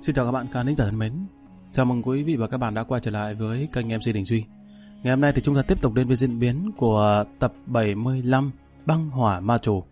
Xin chào các bạn khán giả thân mến. Chào mừng quý vị và các bạn đã quay trở lại với kênh MC Đình Duy. Ngày hôm nay thì chúng ta tiếp tục đến với diễn biến của tập 75 Băng Hỏa Ma Chủ.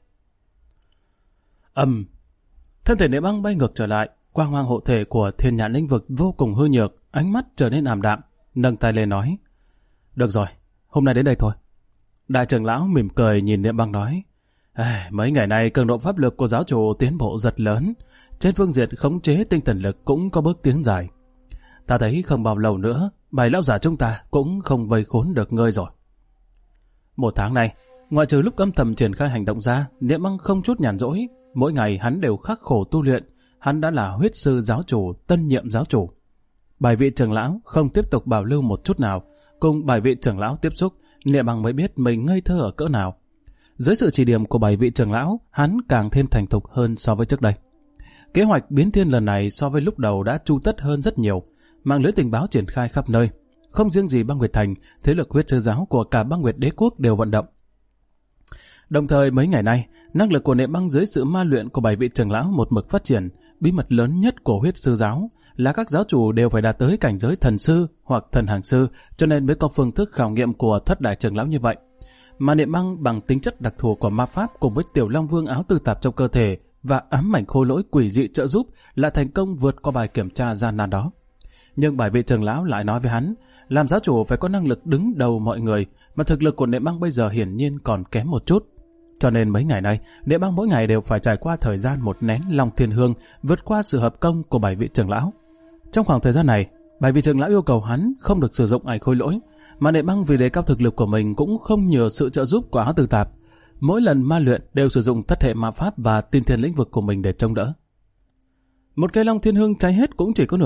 Thân thể Niệm Băng bay ngược trở lại, quang mang hộ thể của Thiên Nhãn lĩnh vực vô cùng hư nhược, ánh mắt trở nên ảm đạm, nâng tay lên nói: "Được rồi, hôm nay đến đây thôi." Đại trưởng lão mỉm cười nhìn Niệm Băng nói: "Mấy ngày nay cường độ pháp lực của giáo chủ tiến bộ rất lớn, trên phương diện khống chế tinh thần lực cũng có bước tiến dài. Ta thấy không bao lâu nữa, bảy lão giả chúng ta cũng không vây khốn được ngươi rồi." Một tháng nay, ngoại trừ lúc âm thầm triển khai hành động ra, Niệm Băng không chút nhàn rỗi. Mỗi ngày hắn đều khắc khổ tu luyện. Hắn đã là huyết sư giáo chủ, tân nhiệm giáo chủ. Bảy vị trưởng lão không tiếp tục bảo lưu một chút nào. Cùng bảy vị trưởng lão tiếp xúc, Niệm Băng mới biết mình ngây thơ ở cỡ nào. Dưới sự chỉ điểm của bảy vị trưởng lão, hắn càng thêm thành thục hơn so với trước đây. Kế hoạch biến thiên lần này so với lúc đầu đã chu tất hơn rất nhiều. Mạng lưới tình báo triển khai khắp nơi. Không riêng gì Băng Nguyệt Thành, thế lực huyết sư giáo của cả Băng Nguyệt Đế Quốc đều vận động. Đồng thời mấy ngày nay, năng lực của Niệm Băng dưới sự ma luyện của bảy vị trưởng lão một mực phát triển. Bí mật lớn nhất của huyết sư giáo là các giáo chủ đều phải đạt tới cảnh giới thần sư hoặc thần hàng sư, cho nên mới có phương thức khảo nghiệm của thất đại trưởng lão như vậy. Mà Niệm Băng bằng tính chất đặc thù của ma pháp cùng với Tiểu Long Vương áo tư tạp trong cơ thể và ám ảnh khôi lỗi quỷ dị trợ giúp lại thành công vượt qua bài kiểm tra gian nan đó. Nhưng bảy vị trưởng lão lại nói với hắn, làm giáo chủ phải có năng lực đứng đầu mọi người, mà thực lực của Niệm Băng bây giờ hiển nhiên còn kém một chút. Cho nên mấy ngày nay, Niệm Băng mỗi ngày đều phải trải qua thời gian một nén Long Thiên Hương, vượt qua sự hợp công của bảy vị trưởng lão. Trong khoảng thời gian này, bảy vị trưởng lão yêu cầu hắn không được sử dụng ảnh khôi lỗi, mà Niệm Băng vì đề cao thực lực của mình cũng không nhờ sự trợ giúp của áo tư tạp. Mỗi lần ma luyện đều sử dụng thất hệ ma pháp và tiên thiên lĩnh vực của mình để chống đỡ. Một cây Long Thiên Hương cháy hết cũng chỉ có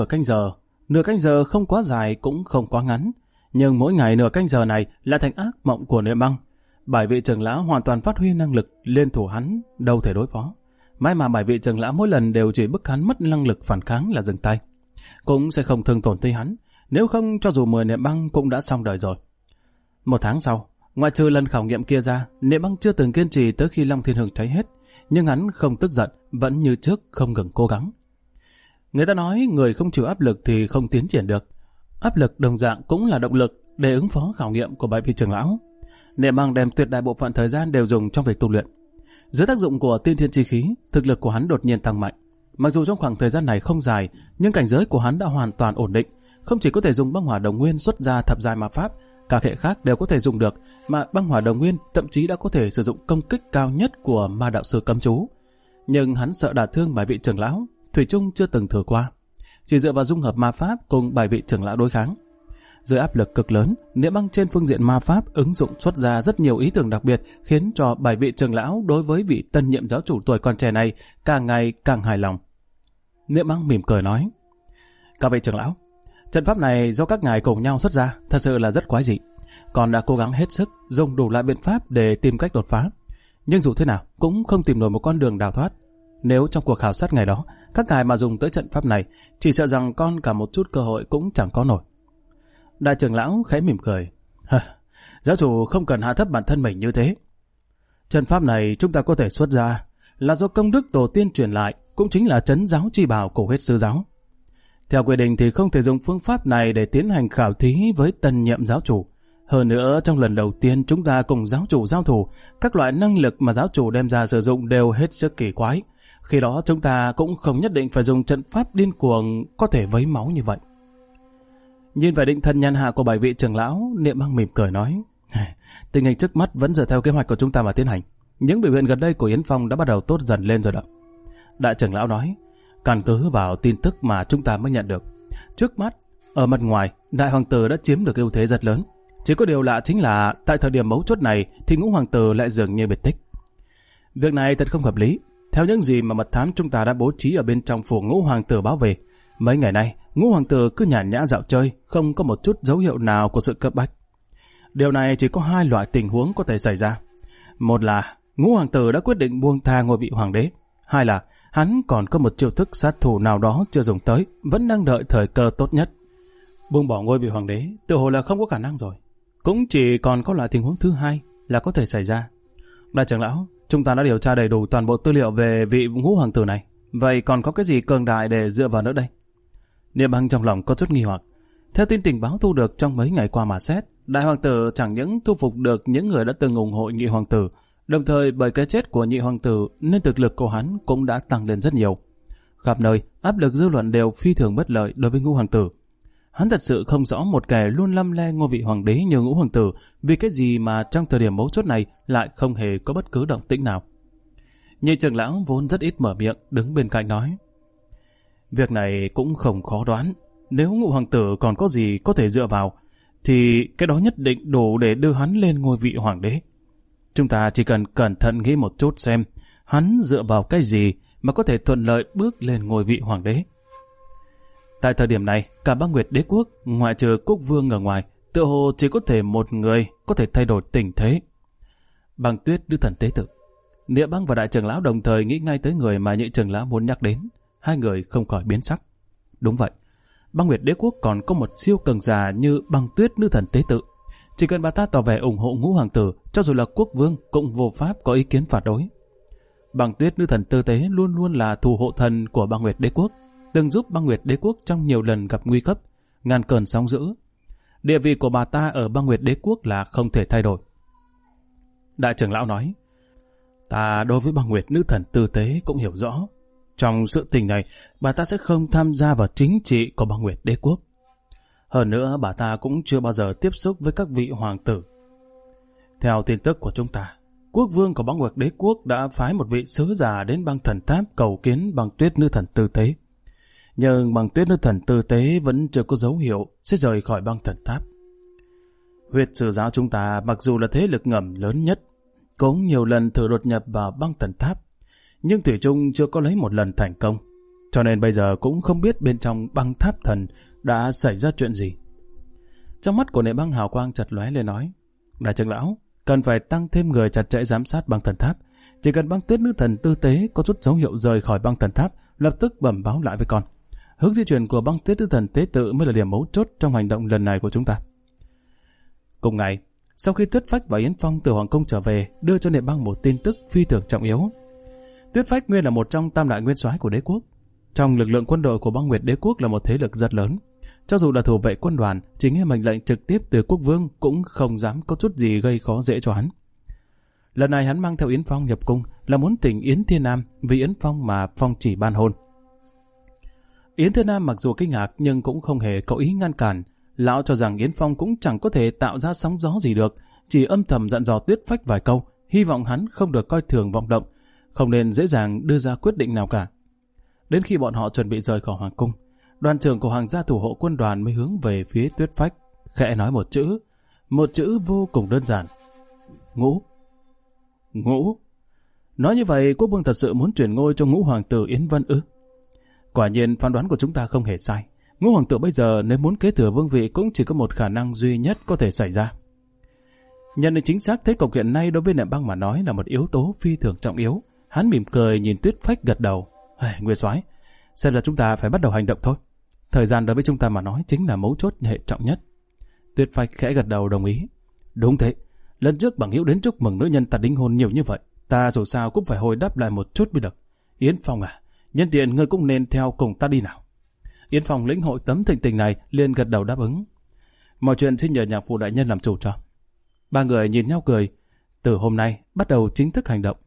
nửa canh giờ không quá dài cũng không quá ngắn, nhưng mỗi ngày nửa canh giờ này lại thành ác mộng của Niệm Băng. Bảy vị trưởng lão hoàn toàn phát huy năng lực liên thủ hắn đâu thể đối phó. May mà bảy vị trưởng lão mỗi lần đều chỉ bức hắn mất năng lực phản kháng là dừng tay, cũng sẽ không thương tổn tới hắn, nếu không cho dù 10 Niệm Băng cũng đã xong đời rồi. Một tháng sau, ngoại trừ lần khảo nghiệm kia ra, Niệm Băng chưa từng kiên trì tới khi Long Thiên Hương cháy hết, nhưng hắn không tức giận, vẫn như trước không ngừng cố gắng. Người ta nói người không chịu áp lực thì không tiến triển được. Áp lực đồng dạng cũng là động lực để ứng phó khảo nghiệm của bảy vị trưởng lão. Niệm Băng đem tuyệt đại bộ phận thời gian đều dùng trong việc tu luyện. Dưới tác dụng của tiên thiên chi khí, thực lực của hắn đột nhiên tăng mạnh. Mặc dù trong khoảng thời gian này không dài, nhưng cảnh giới của hắn đã hoàn toàn ổn định. Không chỉ có thể dùng băng hỏa đồng nguyên xuất ra thập giai ma pháp, các hệ khác đều có thể dùng được, mà băng hỏa đồng nguyên thậm chí đã có thể sử dụng công kích cao nhất của ma đạo sư cấm chú. Nhưng hắn sợ đả thương bảy vị trưởng lão, thủy chung chưa từng thử qua, chỉ dựa vào dung hợp ma pháp cùng bảy vị trưởng lão đối kháng. Dưới áp lực cực lớn, Niệm Băng trên phương diện ma pháp ứng dụng xuất ra rất nhiều ý tưởng đặc biệt, khiến cho bảy vị trưởng lão đối với vị tân nhiệm giáo chủ tuổi còn trẻ này càng ngày càng hài lòng. Niệm Băng mỉm cười nói: "Các vị trưởng lão, trận pháp này do các ngài cùng nhau xuất ra, thật sự là rất quái dị. Con đã cố gắng hết sức dùng đủ loại biện pháp để tìm cách đột phá, nhưng dù thế nào cũng không tìm nổi một con đường đào thoát. Nếu trong cuộc khảo sát ngày đó các ngài mà dùng tới trận pháp này, chỉ sợ rằng con cả một chút cơ hội cũng chẳng có nổi." Đại trưởng lão khẽ mỉm cười: "Giáo chủ không cần hạ thấp bản thân mình như thế. Trận pháp này chúng ta có thể xuất ra là do công đức tổ tiên truyền lại, cũng chính là trấn giáo chi bảo của huyết sư giáo. Theo quy định thì không thể dùng phương pháp này để tiến hành khảo thí với tân nhiệm giáo chủ. Hơn nữa, trong lần đầu tiên chúng ta cùng giáo chủ giao thủ, các loại năng lực mà giáo chủ đem ra sử dụng đều hết sức kỳ quái. Khi đó chúng ta cũng không nhất định phải dùng trận pháp điên cuồng có thể vấy máu như vậy." Nhìn vẻ định thần nhàn hạ của bảy vị trưởng lão, Niệm Băng mỉm cười nói: "Tình hình trước mắt vẫn dựa theo kế hoạch của chúng ta mà tiến hành. Những biểu hiện gần đây của Yến Phong đã bắt đầu tốt dần lên rồi đó." Đại trưởng lão nói: "Căn cứ vào tin tức mà chúng ta mới nhận được, trước mắt ở mặt ngoài đại hoàng tử đã chiếm được ưu thế rất lớn. Chỉ có điều lạ chính là tại thời điểm mấu chốt này thì ngũ hoàng tử lại dường như biệt tích. Việc này thật không hợp lý. Theo những gì mà mật thám chúng ta đã bố trí ở bên trong phủ ngũ hoàng tử báo về, mấy ngày nay ngũ hoàng tử cứ nhàn nhã dạo chơi, không có một chút dấu hiệu nào của sự cấp bách. Điều này chỉ có hai loại tình huống có thể xảy ra. Một là ngũ hoàng tử đã quyết định buông tha ngôi vị hoàng đế. Hai là hắn còn có một chiêu thức sát thủ nào đó chưa dùng tới, vẫn đang đợi thời cơ tốt nhất. Buông bỏ ngôi vị hoàng đế tự hồ là không có khả năng rồi. Cũng chỉ còn có loại tình huống thứ hai là có thể xảy ra. Đại trưởng lão, chúng ta đã điều tra đầy đủ toàn bộ tư liệu về vị ngũ hoàng tử này. Vậy còn có cái gì cường đại để dựa vào nữa đây? Niệm Băng trong lòng có chút nghi hoặc. Theo tin tình báo thu được trong mấy ngày qua mà xét, Đại Hoàng tử chẳng những thu phục được những người đã từng ủng hộ Nhị Hoàng tử, đồng thời bởi cái chết của Nhị Hoàng tử nên thực lực của hắn cũng đã tăng lên rất nhiều. Khắp nơi, áp lực dư luận đều phi thường bất lợi đối với Ngũ Hoàng tử. Hắn thật sự không rõ một kẻ luôn lăm le ngôi vị hoàng đế như Ngũ Hoàng tử vì cái gì mà trong thời điểm mấu chốt này lại không hề có bất cứ động tĩnh nào. Nhị trưởng lão vốn rất ít mở miệng, đứng bên cạnh nói: Việc này cũng không khó đoán. Nếu Ngũ Hoàng tử còn có gì có thể dựa vào, thì cái đó nhất định đủ để đưa hắn lên ngôi vị hoàng đế. Chúng ta chỉ cần cẩn thận nghĩ một chút xem hắn dựa vào cái gì mà có thể thuận lợi bước lên ngôi vị hoàng đế. Tại thời điểm này, cả Băng Nguyệt Đế quốc, ngoại trừ quốc vương ở ngoài, tựa hồ chỉ có thể một người có thể thay đổi tình thế. Băng Tuyết Nữ Thần Tế Tự. Niệm Băng và Đại trưởng lão đồng thời nghĩ ngay tới người mà Nhị trưởng lão muốn nhắc đến. Hai người không khỏi biến sắc. Đúng vậy, Băng Nguyệt Đế quốc còn có một siêu cường giả như Băng Tuyết Nữ Thần Tế Tự. Chỉ cần bà ta tỏ vẻ ủng hộ Ngũ Hoàng tử, cho dù là quốc vương cũng vô pháp có ý kiến phản đối. Băng Tuyết Nữ Thần Tư Tế luôn luôn là thủ hộ thần của Băng Nguyệt Đế quốc, từng giúp Băng Nguyệt Đế quốc trong nhiều lần gặp nguy cấp, ngàn cơn sóng dữ. Địa vị của bà ta ở Băng Nguyệt Đế quốc là không thể thay đổi. Đại trưởng lão nói: Ta đối với Băng Nguyệt Nữ Thần Tư Tế cũng hiểu rõ. Trong sự tình này, bà ta sẽ không tham gia vào chính trị của Băng Nguyệt Đế quốc. Hơn nữa, bà ta cũng chưa bao giờ tiếp xúc với các vị hoàng tử. Theo tin tức của chúng ta, quốc vương của Băng Nguyệt Đế quốc đã phái một vị sứ giả đến Băng Thần Tháp cầu kiến Băng Tuyết Nữ Thần Tư Tế. Nhưng Băng Tuyết Nữ Thần Tư Tế vẫn chưa có dấu hiệu sẽ rời khỏi Băng Thần Tháp. Huyết Sử giáo chúng ta mặc dù là thế lực ngầm lớn nhất, cũng nhiều lần thử đột nhập vào Băng Thần Tháp, nhưng thủy chung chưa có lấy một lần thành công. Cho nên bây giờ cũng không biết bên trong Băng Tháp Thần đã xảy ra chuyện gì. Trong mắt của Niệm Băng hào quang chật lóe lên nói: Đại trưởng lão, cần phải tăng thêm người chặt chẽ giám sát Băng Thần Tháp. Chỉ cần Băng Tuyết Nữ Thần Tư Tế có chút dấu hiệu rời khỏi Băng Thần Tháp, lập tức bẩm báo lại với con. Hướng di chuyển của Băng Tuyết Nữ Thần Tế Tự mới là điểm mấu chốt trong hành động lần này của chúng ta. Cùng ngày, sau khi Tuyết Phách và Yến Phong từ Hoàng Cung trở về, đưa cho Niệm Băng một tin tức phi thường trọng yếu. Tuyết Phách nguyên là một trong tam đại nguyên soái của đế quốc. Trong lực lượng quân đội của Băng Nguyệt Đế quốc là một thế lực rất lớn. Cho dù là thủ vệ quân đoàn, chỉ nghe mệnh lệnh trực tiếp từ quốc vương cũng không dám có chút gì gây khó dễ cho hắn. Lần này hắn mang theo Yến Phong nhập cung là muốn tỉnh Yến Thiên Nam vì Yến Phong mà phong chỉ ban hôn. Yến Thiên Nam mặc dù kinh ngạc nhưng cũng không hề có ý ngăn cản. Lão cho rằng Yến Phong cũng chẳng có thể tạo ra sóng gió gì được, chỉ âm thầm dặn dò Tuyết Phách vài câu, hy vọng hắn không được coi thường vọng động, không nên dễ dàng đưa ra quyết định nào cả. Đến khi bọn họ chuẩn bị rời khỏi Hoàng Cung, đoàn trưởng của Hoàng gia thủ hộ quân đoàn mới hướng về phía Tuyết Phách, khẽ nói một chữ vô cùng đơn giản: Ngũ. Ngũ. Nói như vậy, quốc vương thật sự muốn chuyển ngôi cho Ngũ Hoàng tử Yến Vân ư? Quả nhiên phán đoán của chúng ta không hề sai. Ngũ Hoàng tử bây giờ nếu muốn kế thừa vương vị cũng chỉ có một khả năng duy nhất có thể xảy ra. Nhận định chính xác thế cục hiện nay đối với Niệm Băng mà nói là một yếu tố phi thường trọng yếu. Hắn mỉm cười nhìn Tuyết Phách gật đầu: Nguyên soái, xem ra chúng ta phải bắt đầu hành động thôi. Thời gian đối với chúng ta mà nói chính là mấu chốt hệ trọng nhất. Tuyết Phách khẽ gật đầu đồng ý. Đúng thế, lần trước bằng hữu đến chúc mừng nữ nhân ta đính hôn nhiều như vậy, ta dù sao cũng phải hồi đáp lại một chút mới được. Yến Phong à, nhân tiện ngươi cũng nên theo cùng ta đi nào. Yến Phong lĩnh hội tấm thịnh tình này, liền gật đầu đáp ứng. Mọi chuyện xin nhờ nhạc phụ đại nhân làm chủ cho. Ba người nhìn nhau cười. Từ hôm nay bắt đầu chính thức hành động.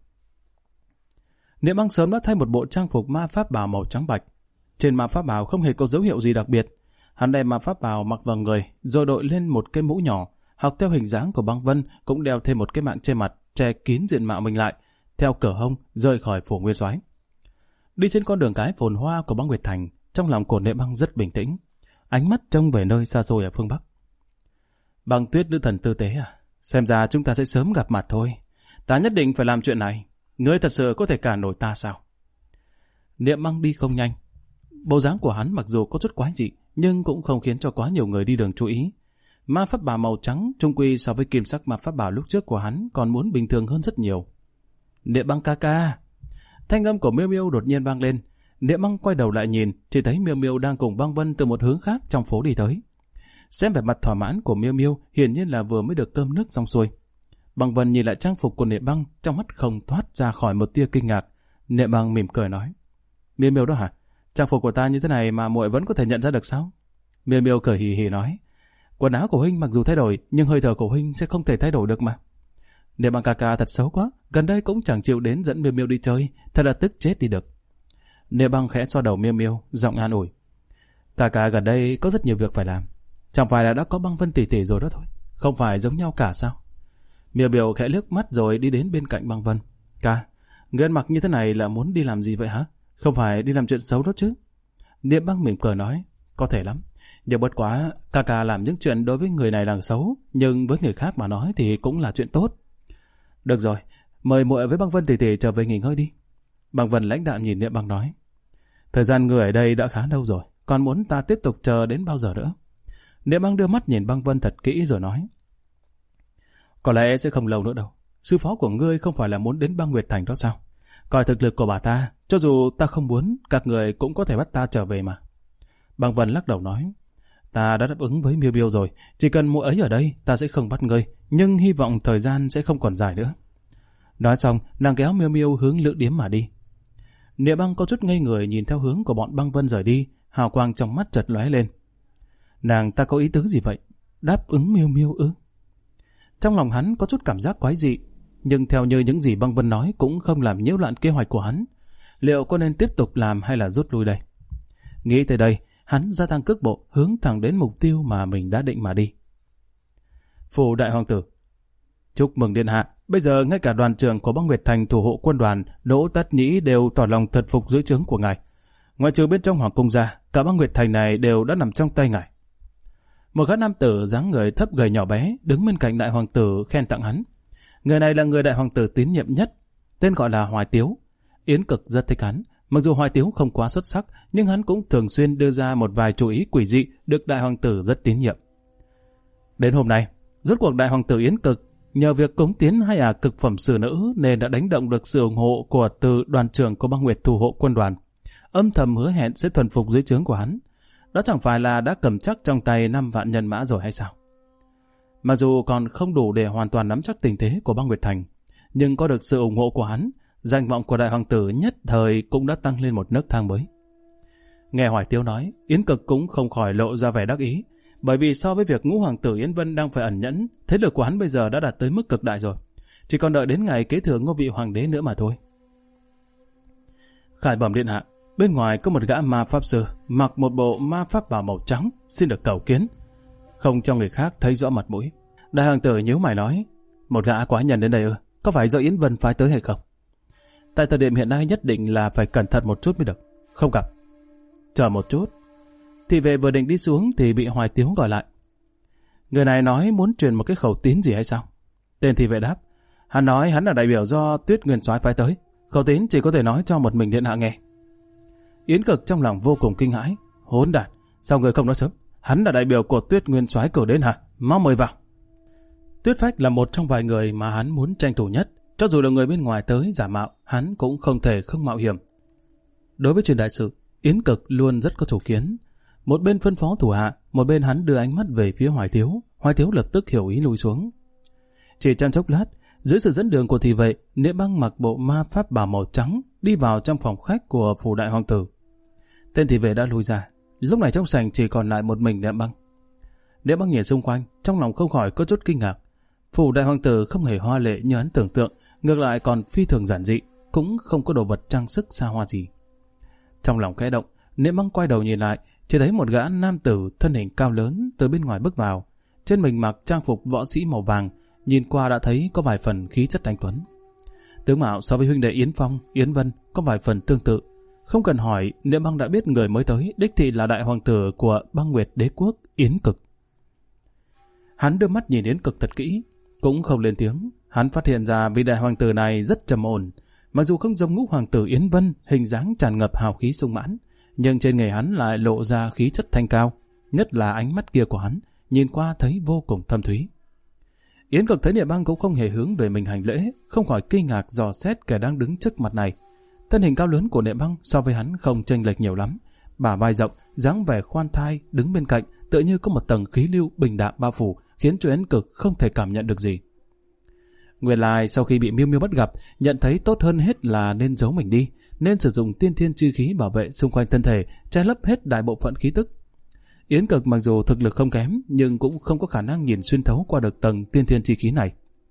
Niệm Băng sớm đã thay một bộ trang phục ma pháp bào màu trắng bạch. Trên ma pháp bào không hề có dấu hiệu gì đặc biệt. Hắn đem ma pháp bào mặc vào người, rồi đội lên một cái mũ nhỏ, học theo hình dáng của Băng Vân, cũng đeo thêm một cái mạng che mặt, che kín diện mạo mình lại, theo cờ hông rời khỏi phủ nguyên soái. Đi trên con đường cái phồn hoa của Băng Nguyệt Thành, trong lòng của Niệm Băng rất bình tĩnh, ánh mắt trông về nơi xa xôi ở phương Bắc. Băng Tuyết Nữ Thần Tư Tế à, xem ra chúng ta sẽ sớm gặp mặt thôi. Ta nhất định phải làm chuyện này. Ngươi thật sự có thể cản nổi ta sao? Niệm Băng đi không nhanh. Bộ dáng của hắn mặc dù có chút quái dị, nhưng cũng không khiến cho quá nhiều người đi đường chú ý. Ma pháp bảo màu trắng chung quy so với kim sắc ma pháp bảo lúc trước của hắn còn muốn bình thường hơn rất nhiều. Niệm Băng ca ca. Thanh âm của Miêu Miêu đột nhiên vang lên. Niệm Băng quay đầu lại nhìn, chỉ thấy Miêu Miêu đang cùng Băng Vân từ một hướng khác trong phố đi tới. Xem vẻ mặt thỏa mãn của Miêu Miêu, hiển nhiên là vừa mới được cơm nước xong xuôi. Băng Vân nhìn lại trang phục của Niệm Băng, trong mắt không thoát ra khỏi một tia kinh ngạc. Niệm Băng mỉm cười nói: Miêu Miêu đó hả? Trang phục của ta như thế này mà muội vẫn có thể nhận ra được sao? Miêu Miêu cười hì hì nói. Quần áo của huynh mặc dù thay đổi, nhưng hơi thở của huynh sẽ không thể thay đổi được mà. Niệm Băng ca ca thật xấu quá, gần đây cũng chẳng chịu đến dẫn Miêu Miêu đi chơi, thật là tức chết đi được. Niệm Băng khẽ xoa đầu Miêu Miêu, giọng an ủi. Ca ca gần đây có rất nhiều việc phải làm, chẳng phải là đã có Băng Vân tỷ tỷ rồi đó thôi, không phải giống nhau cả sao? Miêu Miêu khẽ liếc mắt rồi đi đến bên cạnh Băng Vân. Ca, người ăn mặc như thế này là muốn đi làm gì vậy hả? Không phải đi làm chuyện xấu đó chứ? Niệm Băng mỉm cười nói, có thể lắm, nhưng bất quá ca ca làm những chuyện đối với người này là xấu, nhưng với người khác mà nói thì cũng là chuyện tốt. Được rồi, mời muội với Băng Vân tỷ tỷ trở về nghỉ ngơi đi. Băng Vân lãnh đạm nhìn Niệm Băng nói. Thời gian người ở đây đã khá lâu rồi, còn muốn ta tiếp tục chờ đến bao giờ nữa? Niệm Băng đưa mắt nhìn Băng Vân thật kỹ rồi nói. Có lẽ sẽ không lâu nữa đâu. Sư phó của ngươi không phải là muốn đến Băng Nguyệt Thành đó sao? Coi thực lực của bà ta, cho dù ta không muốn, các người cũng có thể bắt ta trở về mà. Băng Vân lắc đầu nói. Ta đã đáp ứng với Miêu Miêu rồi, chỉ cần muội ấy ở đây, ta sẽ không bắt ngươi, nhưng hy vọng thời gian sẽ không còn dài nữa. Nói xong, nàng kéo Miêu Miêu hướng lữ điếm mà đi. Niệm Băng có chút ngây người nhìn theo hướng của bọn Băng Vân rời đi, hào quang trong mắt chợt lóe lên. Nàng ta có ý tứ gì vậy? Đáp ứng Miêu Miêu ư? Trong lòng hắn có chút cảm giác quái dị, nhưng theo như những gì Băng Vân nói cũng không làm nhiễu loạn kế hoạch của hắn. Liệu có nên tiếp tục làm hay là rút lui đây? Nghĩ tới đây, hắn gia tăng cước bộ hướng thẳng đến mục tiêu mà mình đã định mà đi. Phủ đại hoàng tử. Chúc mừng điện hạ, bây giờ ngay cả đoàn trưởng của Băng Nguyệt Thành thủ hộ quân đoàn Đỗ Tất Nhĩ đều tỏ lòng thật phục dưới trướng của ngài. Ngoại trừ bên trong hoàng cung ra, cả Băng Nguyệt Thành này đều đã nằm trong tay ngài. Một gã nam tử dáng người thấp gầy nhỏ bé đứng bên cạnh đại hoàng tử khen tặng hắn. Người này là người đại hoàng tử tín nhiệm nhất, tên gọi là Hoài Tiếu. Yến Cực rất thích hắn. Mặc dù Hoài Tiếu không quá xuất sắc, nhưng hắn cũng thường xuyên đưa ra một vài chủ ý quỷ dị được đại hoàng tử rất tín nhiệm. Đến hôm nay, rốt cuộc đại hoàng tử Yến Cực nhờ việc cống tiến hai cực phẩm xử nữ nên đã đánh động được sự ủng hộ của từ đoàn trưởng của Băng Nguyệt thủ hộ quân đoàn, âm thầm hứa hẹn sẽ thuần phục dưới trướng của hắn. Đó chẳng phải là đã cầm chắc trong tay 5 vạn nhân mã rồi hay sao? Mặc dù còn không đủ để hoàn toàn nắm chắc tình thế của Băng Nguyệt Thành, nhưng có được sự ủng hộ của hắn, danh vọng của đại hoàng tử nhất thời cũng đã tăng lên một nấc thang mới. Nghe Hoài Tiếu nói, Yến Cực cũng không khỏi lộ ra vẻ đắc ý, bởi vì so với việc ngũ hoàng tử Yến Vân đang phải ẩn nhẫn, thế lực của hắn bây giờ đã đạt tới mức cực đại rồi, chỉ còn đợi đến ngày kế thừa ngôi vị hoàng đế nữa mà thôi. Khải bẩm điện hạ, bên ngoài có một gã ma pháp sư mặc một bộ ma pháp bào màu trắng, xin được cầu kiến. Không cho người khác thấy rõ mặt mũi. Đại hoàng tử nhíu mày nói, một gã quái nhân đến đây ư? Có phải do Yến Vân phái tới hay không? Tại thời điểm hiện nay nhất định là phải cẩn thận một chút mới được. Không gặp. Chờ một chút. Thị vệ vừa định đi xuống thì bị Hoài Tiếu gọi lại. Người này nói muốn truyền một cái khẩu tín gì hay sao? Tên thị vệ đáp, hắn nói hắn là đại biểu do Tuyết Nguyên Soái phái tới. Khẩu tín chỉ có thể nói cho một mình điện hạ nghe. Yến Cực trong lòng vô cùng kinh hãi. Hỗn đản, sao người không nói sớm? Hắn là đại biểu của Tuyết Nguyên Soái cử đến hả? Mau mời vào. Tuyết Phách là một trong vài người mà hắn muốn tranh thủ nhất. Cho dù là người bên ngoài tới giả mạo, hắn cũng không thể không mạo hiểm. Đối với chuyện đại sự, Yến Cực luôn rất có chủ kiến. Một bên phân phó thủ hạ, một bên hắn đưa ánh mắt về phía Hoài Tiếu. Hoài Tiếu lập tức hiểu ý lùi xuống. Chỉ trong chốc lát, dưới sự dẫn đường của thị vệ, Niệm Băng mặc bộ ma pháp bào màu trắng đi vào trong phòng khách của phủ đại hoàng tử. Tên thị vệ đã lùi ra. Lúc này trong sảnh chỉ còn lại một mình Niệm Băng. Niệm Băng nhìn xung quanh, trong lòng không khỏi có chút kinh ngạc. Phủ đại hoàng tử không hề hoa lệ như hắn tưởng tượng, ngược lại còn phi thường giản dị, cũng không có đồ vật trang sức xa hoa gì. Trong lòng khẽ động, Niệm Băng quay đầu nhìn lại, chỉ thấy một gã nam tử thân hình cao lớn từ bên ngoài bước vào, trên mình mặc trang phục võ sĩ màu vàng, nhìn qua đã thấy có vài phần khí chất anh tuấn. Tướng mạo so với huynh đệ Yến Phong, Yến Vân có vài phần tương tự. Không cần hỏi, Niệm Băng đã biết người mới tới đích thị là đại hoàng tử của Băng Nguyệt Đế quốc Yến Cực. Hắn đưa mắt nhìn Yến Cực thật kỹ, cũng không lên tiếng. Hắn phát hiện ra vị đại hoàng tử này rất trầm ổn, mặc dù không giống ngũ hoàng tử Yến Vân, hình dáng tràn ngập hào khí sung mãn, nhưng trên người hắn lại lộ ra khí chất thanh cao, nhất là ánh mắt kia của hắn, nhìn qua thấy vô cùng thâm thúy. Yến Cực thấy Niệm Băng cũng không hề hướng về mình hành lễ, không khỏi kinh ngạc dò xét kẻ đang đứng trước mặt này. Thân hình cao lớn của Niệm Băng so với hắn không chênh lệch nhiều lắm, bả vai rộng, dáng vẻ khoan thai, đứng bên cạnh tựa như có một tầng khí lưu bình đạm bao phủ, khiến cho Yến Cực không thể cảm nhận được gì. Nguyên lai sau khi bị Miêu Miêu bắt gặp, nhận thấy tốt hơn hết là nên giấu mình đi, nên sử dụng tiên thiên chi khí bảo vệ xung quanh thân thể, che lấp hết đại bộ phận khí tức. Yến Cực mặc dù thực lực không kém, nhưng cũng không có khả năng nhìn xuyên thấu qua được tầng tiên thiên chi khí này.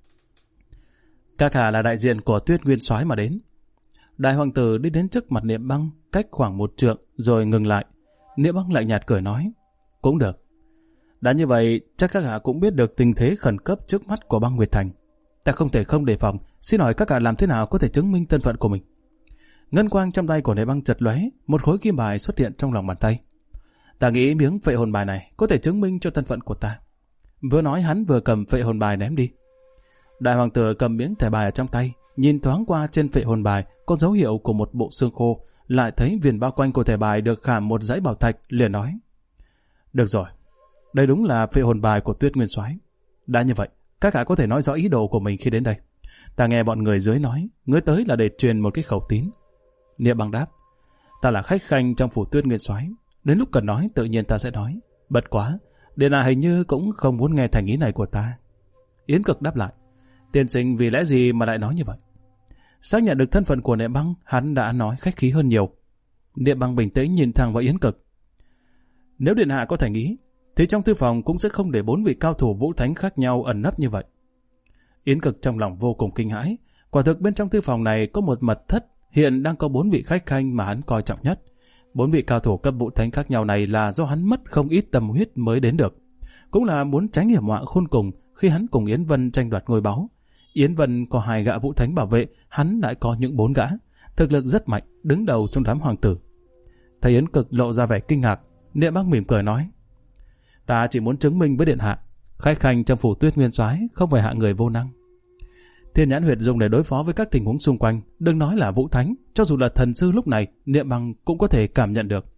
Các hạ là đại diện của Tuyết Nguyên Soái mà đến. Đại hoàng tử đi đến trước mặt Niệm Băng, cách khoảng 1 trượng, rồi ngừng lại. Niệm Băng lạnh nhạt cười nói, cũng được. Đã như vậy, chắc các hạ cũng biết được tình thế khẩn cấp trước mắt của Băng Nguyệt Thành. Ta không thể không đề phòng, xin hỏi các hạ làm thế nào có thể chứng minh thân phận của mình? Ngân quang trong tay của Niệm Băng chật lóe, một khối kim bài xuất hiện trong lòng bàn tay. Ta nghĩ miếng phệ hồn bài này có thể chứng minh cho thân phận của ta. Vừa nói hắn vừa cầm phệ hồn bài ném đi. Đại hoàng tử cầm miếng thẻ bài ở trong tay, nhìn thoáng qua trên phệ hồn bài có dấu hiệu của một bộ xương khô, lại thấy viền bao quanh của thẻ bài được khảm một dãy bảo thạch, liền nói: được rồi, đây đúng là phệ hồn bài của Tuyết Nguyên Soái. Đã như vậy, các hạ có thể nói rõ ý đồ của mình khi đến đây. Ta nghe bọn người dưới nói, ngươi tới là để truyền một cái khẩu tín. Niệm Băng đáp: ta là khách khanh trong phủ Tuyết Nguyên Soái, đến lúc cần nói tự nhiên ta sẽ nói. Bất quá, Điện hạ hình như cũng không muốn nghe thành ý này của ta. Yến Cực đáp lại: tiên sinh vì lẽ gì mà lại nói như vậy? Xác nhận được thân phận của Niệm Băng, hắn đã nói khách khí hơn nhiều. Niệm Băng bình tĩnh nhìn thẳng vào Yến Cực. Nếu điện hạ có thành ý, thì trong thư phòng cũng sẽ không để 4 vị cao thủ vũ thánh khác nhau ẩn nấp như vậy. Yến Cực trong lòng vô cùng kinh hãi. Quả thực bên trong thư phòng này có một mật thất, hiện đang có 4 vị khách khanh mà hắn coi trọng nhất. 4 vị cao thủ cấp vũ thánh khác nhau này là do hắn mất không ít tâm huyết mới đến được. Cũng là muốn tránh hiểm họa khôn cùng khi hắn cùng Yến Vân tranh đoạt ngôi báu. Yến Vân có 2 gã vũ thánh bảo vệ, hắn lại có những 4 gã, thực lực rất mạnh, đứng đầu trong đám hoàng tử. Thấy Yến Cực lộ ra vẻ kinh ngạc, Niệm Băng mỉm cười nói: ta chỉ muốn chứng minh với điện hạ, khách khanh trong phủ Tuyết Nguyên Soái không phải hạng người vô năng. Thiên nhãn huyệt dùng để đối phó với các tình huống xung quanh, đừng nói là vũ thánh, cho dù là thần sư lúc này, Niệm Băng cũng có thể cảm nhận được.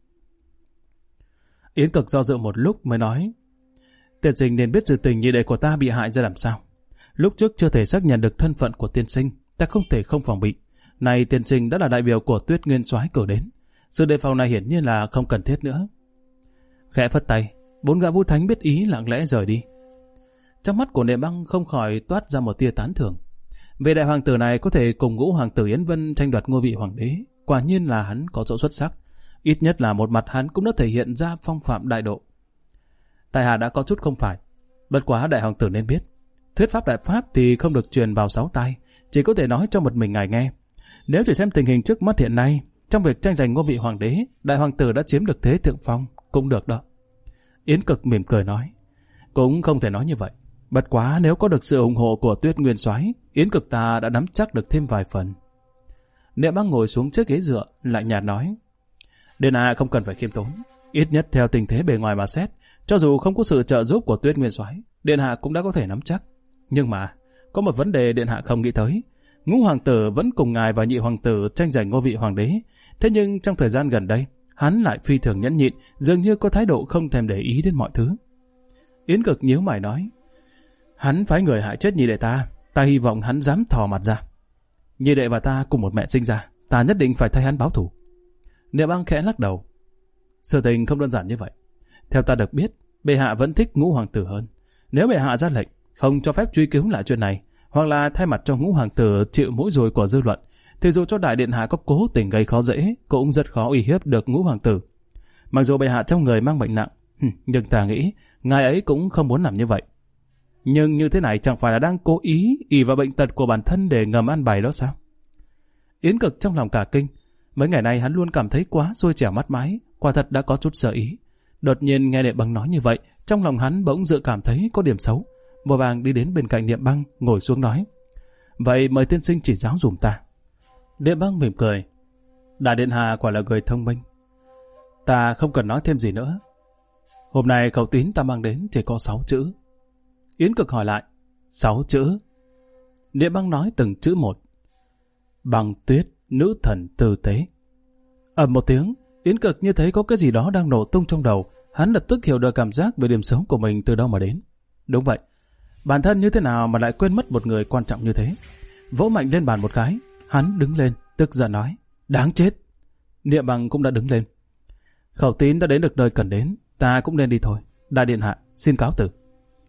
Yến Cực do dự một lúc mới nói: tiên sinh nên biết sự tình nhị đệ của ta bị hại ra làm sao. Lúc trước chưa thể xác nhận được thân phận của tiên sinh, ta không thể không phòng bị. Này tiên sinh đã là đại biểu của Tuyết Nguyên Soái cử đến, sự đề phòng này hiển nhiên là không cần thiết nữa. Khẽ phất tay, 4 gã vũ thánh biết ý lặng lẽ rời đi. Trong mắt của Niệm Băng không khỏi toát ra một tia tán thưởng. Về đại hoàng tử này có thể cùng ngũ hoàng tử Yến Vân tranh đoạt ngôi vị hoàng đế, quả nhiên là hắn có chỗ xuất sắc. Ít nhất là một mặt hắn cũng đã thể hiện ra phong phạm đại độ. Tại hạ đã có chút không phải, bất quá đại hoàng tử nên biết, thuyết pháp đại pháp thì không được truyền vào 6 tai, chỉ có thể nói cho một mình ngài nghe. Nếu chỉ xem tình hình trước mắt hiện nay, trong việc tranh giành ngôi vị hoàng đế, đại hoàng tử đã chiếm được thế thượng phong, cũng được đó. Yến Cực mỉm cười nói: cũng không thể nói như vậy. Bất quá nếu có được sự ủng hộ của Tuyết Nguyên Soái, Yến Cực ta đã nắm chắc được thêm vài phần. Niệm Băng ngồi xuống chiếc ghế dựa, lạnh nhạt nói: điện hạ không cần phải khiêm tốn. Ít nhất theo tình thế bề ngoài mà xét, cho dù không có sự trợ giúp của Tuyết Nguyên Soái, điện hạ cũng đã có thể nắm chắc. Nhưng mà có một vấn đề điện hạ không nghĩ tới, ngũ hoàng tử vẫn cùng ngài và nhị hoàng tử tranh giành ngôi vị hoàng đế. Thế nhưng trong thời gian gần đây, hắn lại phi thường nhẫn nhịn, dường như có thái độ không thèm để ý đến mọi thứ. Yến Cực nhíu mày nói: hắn phái người hại chết nhị đệ ta, ta hy vọng hắn dám thò mặt ra. Nhị đệ và ta cùng một mẹ sinh ra, ta nhất định phải thay hắn báo thù. Niệm Băng khẽ lắc đầu: sự tình không đơn giản như vậy. Theo ta được biết, bệ hạ vẫn thích ngũ hoàng tử hơn. Nếu bệ hạ ra lệnh không cho phép truy cứu lại chuyện này, hoặc là thay mặt cho ngũ hoàng tử chịu mũi dùi của dư luận, thì dù cho đại điện hạ có cố tình gây khó dễ, cũng rất khó uy hiếp được ngũ hoàng tử. Mặc dù bệ hạ trong người mang bệnh nặng, nhưng ta nghĩ ngài ấy cũng không muốn làm như vậy. Nhưng như thế này chẳng phải là đang cố ý ỷ vào bệnh tật của bản thân để ngầm ăn bày đó sao? Yến Cực trong lòng cả kinh. Mấy ngày nay hắn luôn cảm thấy quá xuôi trẻo mắt mái, quả thật đã có chút sợ ý. Đột nhiên nghe Niệm Băng nói như vậy, trong lòng hắn bỗng dự cảm thấy có điểm xấu. Vội vàng đi đến bên cạnh Niệm Băng, ngồi xuống nói: vậy mời tiên sinh chỉ giáo dùm ta. Niệm Băng mỉm cười: đại điện hạ quả là người thông minh. Ta không cần nói thêm gì nữa. Hôm nay khẩu tín ta mang đến chỉ có 6 chữ. Yến Cực hỏi lại: 6 chữ? Niệm Băng nói từng chữ một: Băng Tuyết, nữ thần tư tế. Ầm một tiếng, Yến Cực như thấy có cái gì đó đang nổ tung trong đầu. Hắn lập tức hiểu được cảm giác về điểm xấu của mình từ đâu mà đến. Đúng vậy, bản thân như thế nào mà lại quên mất một người quan trọng như thế. Vỗ mạnh lên bàn một cái, hắn đứng lên, tức giận nói: đáng chết. Niệm Băng cũng đã đứng lên: khẩu tín đã đến được nơi cần đến, ta cũng nên đi thôi. Đại điện hạ, xin cáo từ.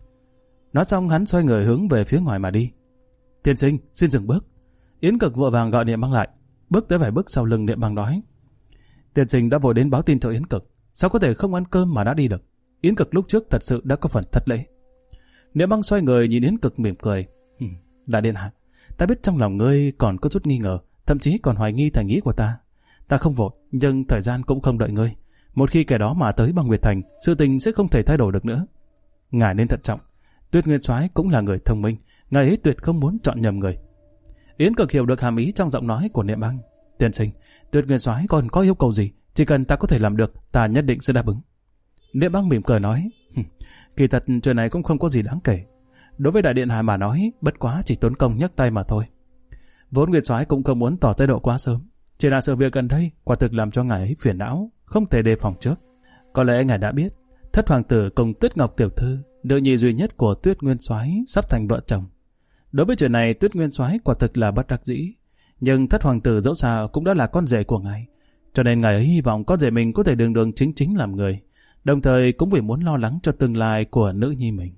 Nói xong hắn xoay người hướng về phía ngoài mà đi. Tiên sinh, xin dừng bước. Yến Cực vội vàng gọi Niệm Băng lại: bước tới vài bước sau lưng Niệm Băng nói: Tiên sinh đã vội đến báo tin cho Yến Cực, sao có thể không ăn cơm mà đã đi được? Yến Cực lúc trước thật sự đã có phần thất lễ. Niệm Băng xoay người nhìn Yến Cực mỉm cười: Đại điện hạ, ta biết trong lòng ngươi còn có chút nghi ngờ, thậm chí còn hoài nghi thành ý của ta. Ta không vội, nhưng thời gian cũng không đợi ngươi. Một khi kẻ đó mà tới băng Nguyệt Thành, sự tình sẽ không thể thay đổi được nữa. Ngài nên thận trọng. Tuyết Nguyên Soái cũng là người thông minh, ngài ấy tuyệt không muốn chọn nhầm người. Yến Cực hiểu được hàm ý trong giọng nói của Niệm Băng. Tiên sinh, Tuyết Nguyên Soái còn có yêu cầu gì? Chỉ cần ta có thể làm được, ta nhất định sẽ đáp ứng. Niệm Băng mỉm cười nói: Kỳ thật chuyện này cũng không có gì đáng kể. Đối với đại điện hạ mà nói, bất quá chỉ tốn công nhấc tay mà thôi. Vốn Nguyên Soái cũng không muốn tỏ thái độ quá sớm, chỉ là sự việc gần đây quả thực làm cho ngài ấy phiền não, không thể đề phòng trước. Có lẽ ngài đã biết, Thất hoàng tử cùng Tuyết Ngọc tiểu thư, nữ nhi duy nhất của Tuyết Nguyên Soái, sắp thành vợ chồng. Đối với chuyện này, Tuyết Nguyên Soái quả thực là bất đắc dĩ, nhưng Thất hoàng tử dẫu sao cũng đã là con rể của ngài, cho nên ngài ấy hy vọng con rể mình có thể đường đường chính chính làm người, đồng thời cũng vì muốn lo lắng cho tương lai của nữ nhi mình.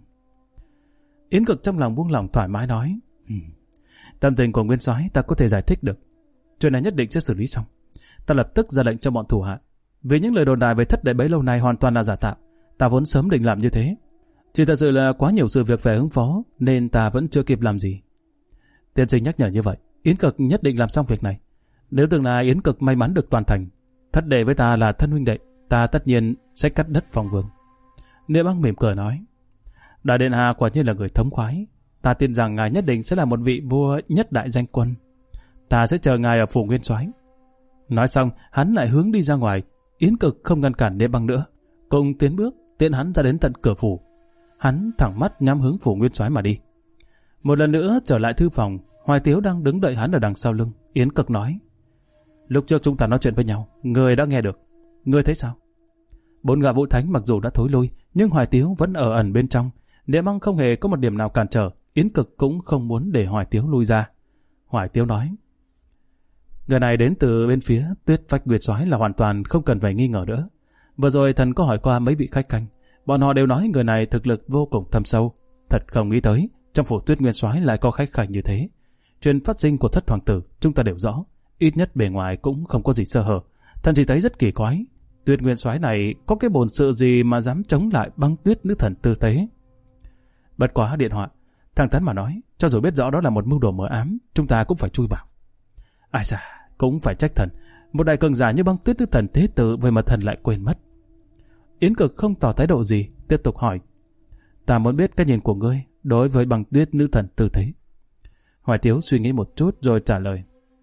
Yến Cực trong lòng buông lỏng thoải mái nói: Tâm tình của Nguyên Soái ta có thể giải thích được, chuyện này nhất định sẽ xử lý xong. Ta lập tức ra lệnh cho bọn thủ hạ, vì những lời đồn đại về thất đệ bấy lâu nay hoàn toàn là giả tạo. Ta vốn sớm định làm như thế, chỉ thật sự là quá nhiều sự việc phải ứng phó nên ta vẫn chưa kịp làm gì. Tiên sinh nhắc nhở như vậy, Yến Cực nhất định làm xong việc này. Nếu tương lai Yến Cực may mắn được toàn thành, thất đệ với ta là thân huynh đệ, ta tất nhiên sẽ cắt đất phong vương. Niệm Băng mỉm cười nói: Đại điện hạ quả nhiên là người thống khoái, ta tin rằng ngài nhất định sẽ là một vị vua nhất đại danh quân. Ta sẽ chờ ngài ở phủ Nguyên Soái. Nói xong, hắn lại hướng đi ra ngoài. Yến Cực không ngăn cản Niệm Băng nữa, cùng tiến bước tiện hắn ra đến tận cửa phủ. Hắn thẳng mắt nhắm hướng phủ Nguyên Soái mà đi. Một lần nữa trở lại thư phòng, Hoài Tiếu đang đứng đợi hắn ở đằng sau lưng. Yến Cực nói: Lúc trước chúng ta nói chuyện với nhau, người đã nghe được, ngươi thấy sao? Bốn gã Vũ Thánh mặc dù đã thối lui, nhưng Hoài Tiếu vẫn ở ẩn bên trong. Niệm Băng không hề có một điểm nào cản trở, Yến Cực cũng không muốn để Hoài Tiếu lui ra. Hoài Tiếu nói: Người này đến từ bên phía Tuyết Vách Nguyên Soái là hoàn toàn không cần phải nghi ngờ nữa. Vừa rồi thần có hỏi qua mấy vị khách canh, bọn họ đều nói người này thực lực vô cùng thâm sâu. Thật không nghĩ tới trong phủ Tuyết Nguyên Soái lại có khách khanh như thế. Chuyện phát sinh của Thất hoàng tử chúng ta đều rõ, ít nhất bề ngoài cũng không có gì sơ hở. Thần chỉ thấy rất kỳ quái, Tuyết Nguyên Soái này có cái bổn sự gì mà dám chống lại Băng Tuyết nữ thần tư tế? Bất quá điện họa, thẳng thắn mà nói, cho dù biết rõ đó là một mưu đồ mờ ám, chúng ta cũng phải chui vào. Ai da, cũng phải trách thần, một đại cường giả như Băng Tuyết nữ thần tế tự vậy mà thần lại quên mất. Yến Cực không tỏ thái độ gì, tiếp tục hỏi: Ta muốn biết cái nhìn của ngươi đối với Băng Tuyết nữ thần tư thế. Hoài Tiếu suy nghĩ một chút rồi trả lời: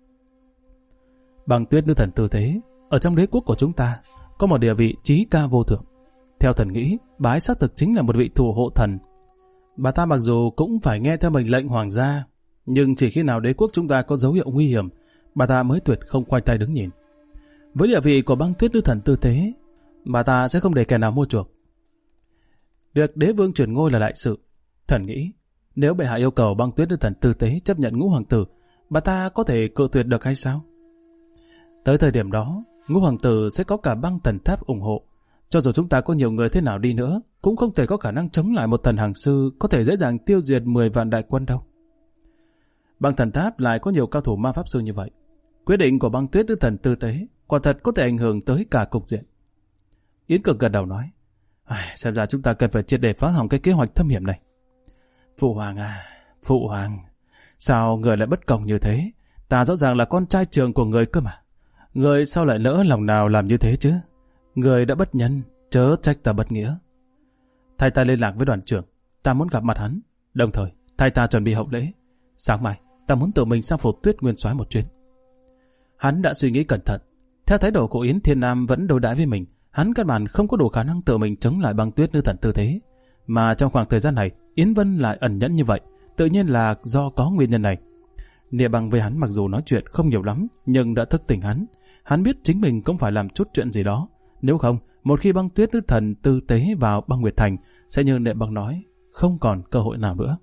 Băng Tuyết nữ thần tư thế ở trong đế quốc của chúng ta có một địa vị chí ca vô thượng. Theo thần nghĩ, bà ấy xác thực chính là một vị thủ hộ thần. Bà ta mặc dù cũng phải nghe theo mệnh lệnh hoàng gia, nhưng chỉ khi nào đế quốc chúng ta có dấu hiệu nguy hiểm, bà ta mới tuyệt không quay tay đứng nhìn. Với địa vị của Băng Tuyết nữ thần tư thế, bà ta sẽ không để kẻ nào mua chuộc. Việc đế vương chuyển ngôi là đại sự. Thần nghĩ, nếu bệ hạ yêu cầu Băng Tuyết nữ thần tư tế chấp nhận Ngũ hoàng tử, bà ta có thể cự tuyệt được hay sao? Tới thời điểm đó, Ngũ hoàng tử sẽ có cả Băng Thần Tháp ủng hộ. Cho dù chúng ta có nhiều người thế nào đi nữa, cũng không thể có khả năng chống lại một thần hàng sư có thể dễ dàng tiêu diệt 10 vạn đại quân đâu. Băng Thần Tháp lại có nhiều cao thủ ma pháp sư như vậy. Quyết định của Băng Tuyết nữ thần tư tế quả thật có thể ảnh hưởng tới cả cục diện. Yến Cực gật đầu nói: Xem ra chúng ta cần phải triệt để phá hỏng cái kế hoạch thâm hiểm này. Phụ hoàng à, phụ hoàng, sao người lại bất công như thế? Ta rõ ràng là con trai trưởng của người cơ mà. Người sao lại nỡ lòng nào làm như thế chứ? Người đã bất nhân, chớ trách ta bất nghĩa. Thay ta liên lạc với đoàn trưởng, ta muốn gặp mặt hắn. Đồng thời, thay ta chuẩn bị hậu lễ. Sáng mai, ta muốn tự mình sang phủ Tuyết Nguyên Soái một chuyến. Hắn đã suy nghĩ cẩn thận. Theo thái độ của Yến Thiên Nam vẫn đối đãi với mình, hắn căn bản không có đủ khả năng tự mình chống lại Băng Tuyết nữ thần tư thế. Mà trong khoảng thời gian này, Yến Vân lại ẩn nhẫn như vậy, tự nhiên là do có nguyên nhân này. Niệm Băng với hắn mặc dù nói chuyện không nhiều lắm, nhưng đã thức tỉnh hắn. Hắn biết chính mình cũng phải làm chút chuyện gì đó. Nếu không, một khi Băng Tuyết nữ thần tư tế vào Băng Nguyệt Thành, sẽ như Niệm Băng nói, không còn cơ hội nào nữa.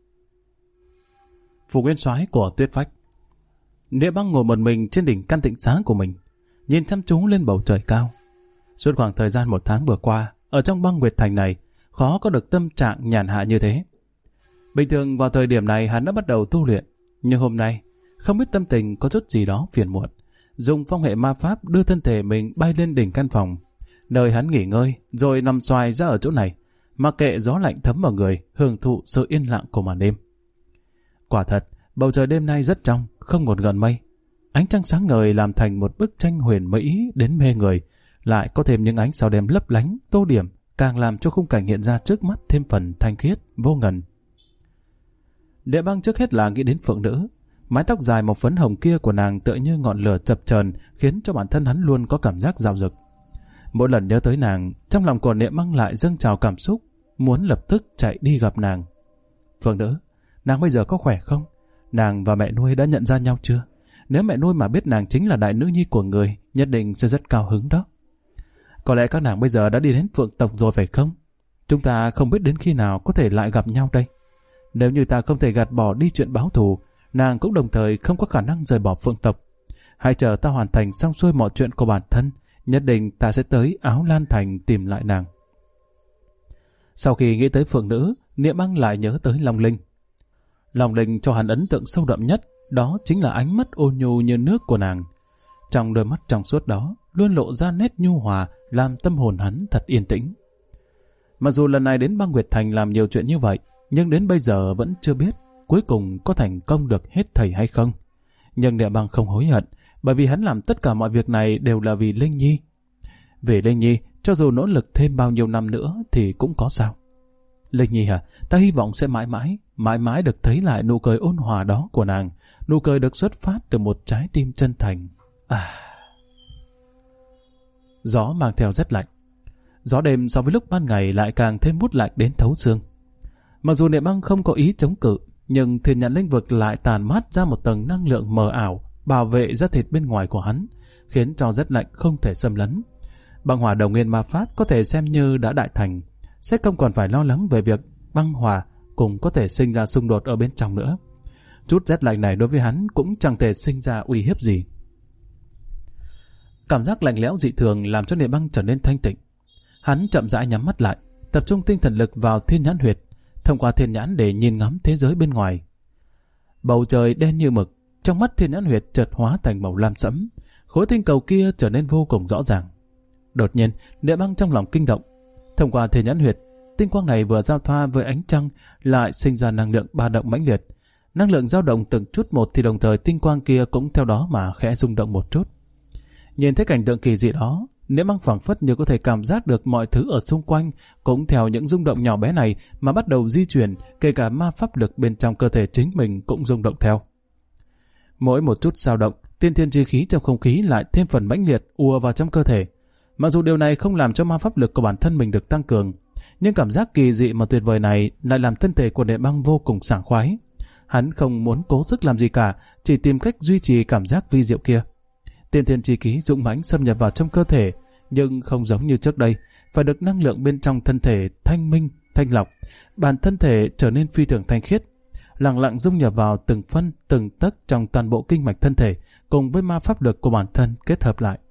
Phủ Nguyên Soái của Tuyết Vách. Niệm Băng ngồi một mình trên đỉnh căn tịnh xá của mình, nhìn chăm chú lên bầu trời cao. Suốt khoảng thời gian 1 tháng vừa qua, ở trong Băng Nguyệt Thành này, khó có được tâm trạng nhàn hạ như thế. Bình thường vào thời điểm này hắn đã bắt đầu tu luyện, nhưng hôm nay, không biết tâm tình có chút gì đó phiền muộn, dùng phong hệ ma pháp đưa thân thể mình bay lên đỉnh căn phòng, nơi hắn nghỉ ngơi, rồi nằm xoài ra ở chỗ này, mặc kệ gió lạnh thấm vào người, hưởng thụ sự yên lặng của màn đêm. Quả thật, bầu trời đêm nay rất trong, không một gợn mây. Ánh trăng sáng ngời làm thành một bức tranh huyền mỹ đến mê người, lại có thêm những ánh sao đêm lấp lánh, tô điểm, càng làm cho khung cảnh hiện ra trước mắt thêm phần thanh khiết, vô ngần. Địa Băng trước hết là nghĩ đến Phượng Nữ. Mái tóc dài màu phấn hồng kia của nàng tựa như ngọn lửa chập chờn, khiến cho bản thân hắn luôn có cảm giác dao dực. Mỗi lần nhớ tới nàng, trong lòng của Địa Băng lại dâng trào cảm xúc, muốn lập tức chạy đi gặp nàng. Phượng Nữ, nàng bây giờ có khỏe không? Nàng và mẹ nuôi đã nhận ra nhau chưa? Nếu mẹ nuôi mà biết nàng chính là đại nữ nhi của người, nhất định sẽ rất cao hứng đó. Có lẽ các nàng bây giờ đã đi đến Phượng tộc rồi phải không? Chúng ta không biết đến khi nào có thể lại gặp nhau đây. Nếu như ta không thể gạt bỏ đi chuyện báo thù, nàng cũng đồng thời không có khả năng rời bỏ Phượng tộc. Hãy chờ ta hoàn thành xong xuôi mọi chuyện của bản thân, nhất định ta sẽ tới Áo Lan Thành tìm lại nàng. Sau khi nghĩ tới Phượng Nữ, Niệm Băng lại nhớ tới Long Linh. Long Linh cho hắn ấn tượng sâu đậm nhất, đó chính là ánh mắt ôn nhu như nước của nàng. Trong đôi mắt trong suốt đó, luôn lộ ra nét nhu hòa, làm tâm hồn hắn thật yên tĩnh. Mặc dù lần này đến Băng Nguyệt Thành làm nhiều chuyện như vậy, nhưng đến bây giờ vẫn chưa biết cuối cùng có thành công được hết thảy hay không. Nhưng Niệm Băng không hối hận, bởi vì hắn làm tất cả mọi việc này đều là vì Linh Nhi. Vì Linh Nhi, cho dù nỗ lực thêm bao nhiêu năm nữa thì cũng có sao. Linh Nhi à, ta hy vọng sẽ mãi mãi được thấy lại nụ cười ôn hòa đó của nàng, nụ cười được xuất phát từ một trái tim chân thành. Gió mang theo rất lạnh. Gió đêm so với lúc ban ngày lại càng thêm bút lạnh đến thấu xương. Mặc dù Niệm Băng không có ý chống cự, nhưng Thiên Nhãn Linh Vực lại tàn mát ra một tầng năng lượng mờ ảo, bảo vệ da thịt bên ngoài của hắn, khiến cho rất lạnh không thể xâm lấn. Băng hỏa đồng nguyên ma pháp có thể xem như đã đại thành, sẽ không còn phải lo lắng về việc băng hỏa cũng có thể sinh ra xung đột ở bên trong nữa. Chút rét lạnh này đối với hắn cũng chẳng thể sinh ra uy hiếp gì. Cảm giác lạnh lẽo dị thường làm cho Niệm Băng trở nên thanh tịnh. Hắn chậm rãi nhắm mắt lại, tập trung tinh thần lực vào thiên nhãn huyệt, thông qua thiên nhãn để nhìn ngắm thế giới bên ngoài. Bầu trời đen như mực, trong mắt thiên nhãn huyệt chợt hóa thành màu lam sẫm, khối tinh cầu kia trở nên vô cùng rõ ràng. Đột nhiên, Niệm Băng trong lòng kinh động. Thông qua thiên nhãn huyệt, tinh quang này vừa giao thoa với ánh trăng lại sinh ra năng lượng ba động mãnh liệt. Năng lượng dao động từng chút một thì đồng thời tinh quang kia cũng theo đó mà khẽ rung động một chút. Nhìn thấy cảnh tượng kỳ dị đó, Niệm Băng phảng phất như có thể cảm giác được mọi thứ ở xung quanh cũng theo những rung động nhỏ bé này mà bắt đầu di chuyển, kể cả ma pháp lực bên trong cơ thể chính mình cũng rung động theo. Mỗi một chút dao động, tiên thiên chi khí trong không khí lại thêm phần mãnh liệt ùa vào trong cơ thể. Mặc dù điều này không làm cho ma pháp lực của bản thân mình được tăng cường, nhưng cảm giác kỳ dị mà tuyệt vời này lại làm thân thể của Niệm Băng vô cùng sảng khoái. Hắn không muốn cố sức làm gì cả, chỉ tìm cách duy trì cảm giác vi diệu kia. Tiên thiên chi khí dũng mãnh xâm nhập vào trong cơ thể, nhưng không giống như trước đây, phải được năng lượng bên trong thân thể thanh minh, thanh lọc, bản thân thể trở nên phi thường thanh khiết, lặng lặng dung nhập vào từng phân, từng tấc trong toàn bộ kinh mạch thân thể, cùng với ma pháp lực của bản thân kết hợp lại.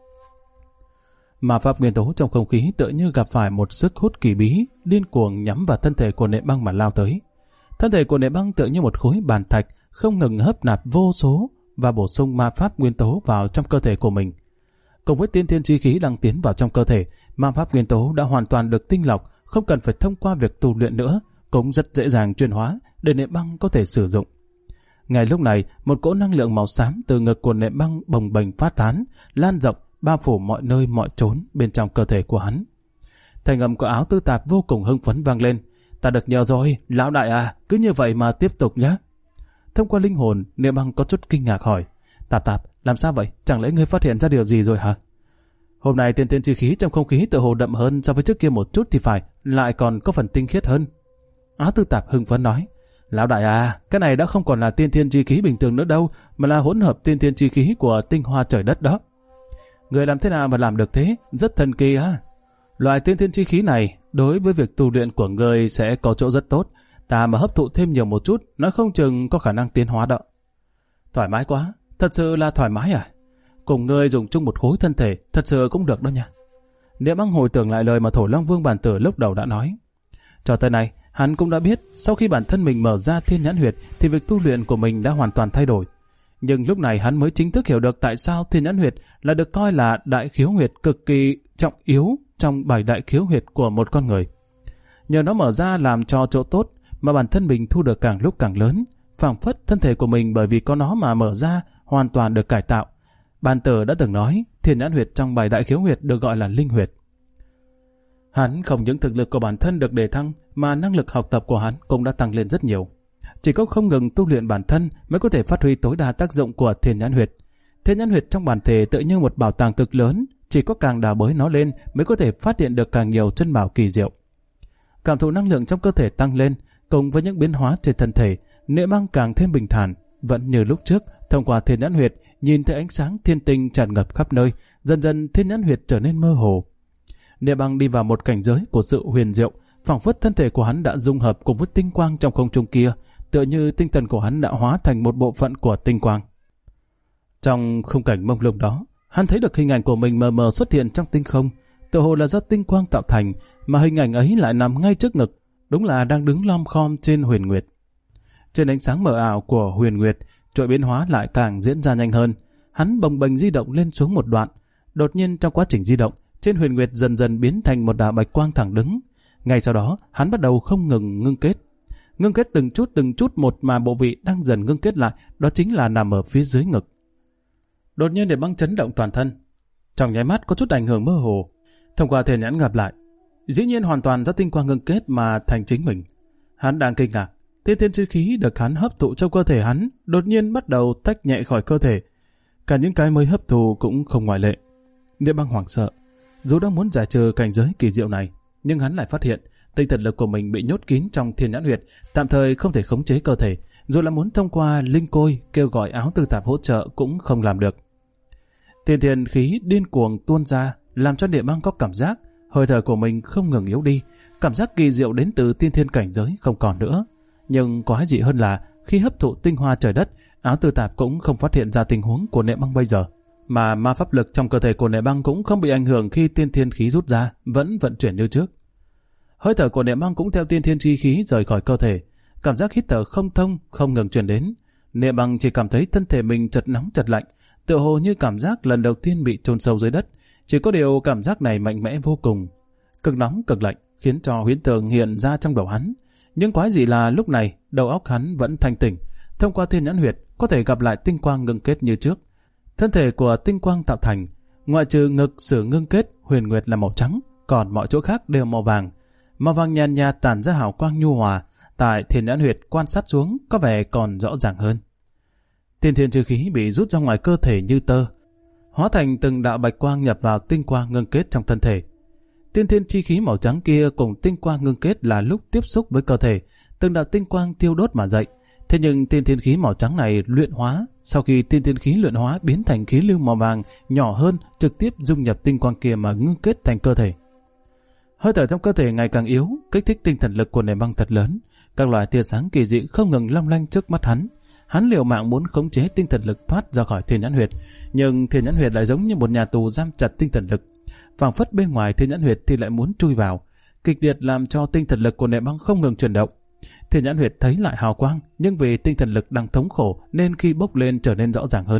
Ma pháp nguyên tố trong không khí tựa như gặp phải một sức hút kỳ bí, điên cuồng nhắm vào thân thể của Niệm Băng mà lao tới. Thân thể của Niệm Băng tựa như một khối bàn thạch, không ngừng hấp nạp vô số và bổ sung ma pháp nguyên tố vào trong cơ thể của mình. Cùng với tiên thiên chi khí đang tiến vào trong cơ thể, ma pháp nguyên tố đã hoàn toàn được tinh lọc, không cần phải thông qua việc tu luyện nữa, cũng rất dễ dàng chuyển hóa để Niệm Băng có thể sử dụng. Ngay lúc này, một cỗ năng lượng màu xám từ ngực của Niệm Băng bồng bềnh phát tán, lan rộng, bao phủ mọi nơi mọi chốn bên trong cơ thể của hắn. Thanh âm của Áo Tư Tạp vô cùng hưng phấn vang lên. Ta được nhờ rồi, lão đại à, cứ như vậy mà tiếp tục nhé. Thông qua linh hồn, Niệm Băng có chút kinh ngạc hỏi, Tạp, làm sao vậy? Chẳng lẽ ngươi phát hiện ra điều gì rồi hả? Hôm nay tiên thiên chi khí trong không khí tựa hồ đậm hơn so với trước kia một chút thì phải, lại còn có phần tinh khiết hơn. Áo Tư Tạp hưng phấn nói, lão đại à, cái này đã không còn là tiên thiên chi khí bình thường nữa đâu, mà là hỗn hợp tiên thiên chi khí của tinh hoa trời đất đó. Người làm thế nào mà làm được thế? Rất thần kỳ á. Loại tiên thiên chi khí này đối với việc tu luyện của người sẽ có chỗ rất tốt. Ta mà hấp thụ thêm nhiều một chút, nói không chừng có khả năng tiến hóa đó. Thoải mái quá, thật sự là thoải mái à? Cùng ngươi dùng chung một khối thân thể, thật sự cũng được đó nha. Niệm Băng hồi tưởng lại lời mà Thổ Long Vương bản tử lúc đầu đã nói. Cho tới nay, hắn cũng đã biết sau khi bản thân mình mở ra thiên nhãn huyệt thì việc tu luyện của mình đã hoàn toàn thay đổi. Nhưng lúc này hắn mới chính thức hiểu được tại sao Thiên Nhãn Huyệt là được coi là đại khiếu huyệt cực kỳ trọng yếu trong 7 đại khiếu huyệt của một con người. Nhờ nó mở ra làm cho chỗ tốt mà bản thân mình thu được càng lúc càng lớn, phảng phất thân thể của mình bởi vì có nó mà mở ra hoàn toàn được cải tạo. Bàn Tử đã từng nói Thiên Nhãn Huyệt trong 7 đại khiếu huyệt được gọi là linh huyệt. Hắn không những thực lực của bản thân được đề thăng mà năng lực học tập của hắn cũng đã tăng lên rất nhiều. Chỉ có không ngừng tu luyện bản thân mới có thể phát huy tối đa tác dụng của Thiên Nhãn Huyệt. Thiên Nhãn Huyệt trong bản thể tự như một bảo tàng cực lớn, chỉ có càng đào bới nó lên mới có thể phát hiện được càng nhiều chân bảo kỳ diệu. Cảm thụ năng lượng trong cơ thể tăng lên, cùng với những biến hóa trên thân thể, Niệm Băng càng thêm bình thản, vẫn như lúc trước, thông qua Thiên Nhãn Huyệt, nhìn thấy ánh sáng thiên tinh tràn ngập khắp nơi, dần dần Thiên Nhãn Huyệt trở nên mơ hồ. Niệm Băng đi vào một cảnh giới của sự huyền diệu, phảng phất thân thể của hắn đã dung hợp cùng với tinh quang trong không trung kia, tựa như tinh thần của hắn đã hóa thành một bộ phận của tinh quang. Trong khung cảnh mông lung đó, hắn thấy được hình ảnh của mình mờ mờ xuất hiện trong tinh không, tựa hồ là do tinh quang tạo thành, mà hình ảnh ấy lại nằm ngay trước ngực, đúng là đang đứng lom khom trên huyền nguyệt. Trên ánh sáng mờ ảo của huyền nguyệt, trội biến hóa lại càng diễn ra nhanh hơn. Hắn bồng bềnh di động lên xuống một đoạn, đột nhiên trong quá trình di động, trên huyền nguyệt dần dần biến thành một đạo bạch quang thẳng đứng. Ngay sau đó, hắn bắt đầu không ngừng ngưng kết từng chút một, mà bộ vị đang dần ngưng kết lại, đó chính là nằm ở phía dưới ngực. Đột nhiên Niệm Băng chấn động toàn thân, trong nháy mắt có chút ảnh hưởng mơ hồ. Thông qua Thiên Nhãn gặp lại, dĩ nhiên hoàn toàn do tinh quang ngưng kết mà thành chính mình. Hắn đang kinh ngạc, tiên thiên chi khí được hắn hấp thụ trong cơ thể hắn đột nhiên bắt đầu tách nhẹ khỏi cơ thể. Cả những cái mới hấp thụ cũng không ngoại lệ. Niệm Băng hoảng sợ, dù đang muốn giải trừ cảnh giới kỳ diệu này, nhưng hắn lại phát hiện tinh thần lực của mình bị nhốt kín trong Thiên Nhãn Huyệt, tạm thời không thể khống chế cơ thể, dù là muốn thông qua linh côi kêu gọi áo tư tạp hỗ trợ cũng không làm được. Tiên thiên khí điên cuồng tuôn ra, làm cho Niệm Băng có cảm giác hơi thở của mình không ngừng yếu đi, cảm giác kỳ diệu đến từ tiên thiên cảnh giới không còn nữa. Nhưng quái dị hơn là khi hấp thụ tinh hoa trời đất, áo tư tạp cũng không phát hiện ra tình huống của Niệm Băng bây giờ, mà ma pháp lực trong cơ thể của Niệm Băng cũng không bị ảnh hưởng khi tiên thiên khí rút ra, vẫn vận chuyển như trước. Hơi thở của Niệm Băng cũng theo tiên thiên chi khí rời khỏi cơ thể, cảm giác hít thở không thông không ngừng truyền đến. Niệm Băng chỉ cảm thấy thân thể mình chợt nóng chợt lạnh, tựa hồ như cảm giác lần đầu tiên bị chôn sâu dưới đất. Chỉ có điều cảm giác này mạnh mẽ vô cùng, cực nóng cực lạnh, khiến cho huyễn tượng hiện ra trong đầu hắn. Nhưng quái dị là lúc này đầu óc hắn vẫn thanh tỉnh, thông qua Thiên Nhãn Huyệt có thể gặp lại tinh quang ngưng kết như trước. Thân thể của tinh quang tạo thành, ngoại trừ ngực sự ngưng kết huyền nguyệt là màu trắng, còn mọi chỗ khác đều màu vàng. Màu vàng nhàn nhạt tản ra hào quang nhu hòa, tại Thiên Nhãn Huyệt quan sát xuống có vẻ còn rõ ràng hơn. Tiên thiên chi khí bị rút ra ngoài cơ thể như tơ, hóa thành từng đạo bạch quang nhập vào tinh quang ngưng kết trong thân thể. Tiên thiên chi khí màu trắng kia cùng tinh quang ngưng kết là lúc tiếp xúc với cơ thể, từng đạo tinh quang thiêu đốt mà dậy. Thế nhưng tiên thiên khí màu trắng này luyện hóa, sau khi tiên thiên khí luyện hóa biến thành khí lưu màu vàng nhỏ hơn, trực tiếp dung nhập tinh quang kia mà ngưng kết thành cơ thể. Hơi thở trong cơ thể ngày càng yếu, kích thích tinh thần lực của Niệm Băng thật lớn. Các loại tia sáng kỳ dị không ngừng long lanh trước mắt hắn. Hắn liều mạng muốn khống chế tinh thần lực thoát ra khỏi Thiên Nhãn Huyệt, nhưng Thiên Nhãn Huyệt lại giống như một nhà tù giam chặt tinh thần lực. Phảng phất bên ngoài Thiên Nhãn Huyệt thì lại muốn chui vào, kịch liệt làm cho tinh thần lực của Niệm Băng không ngừng chuyển động. Thiên Nhãn Huyệt thấy lại hào quang, nhưng vì tinh thần lực đang thống khổ nên khi bốc lên trở nên rõ ràng hơn.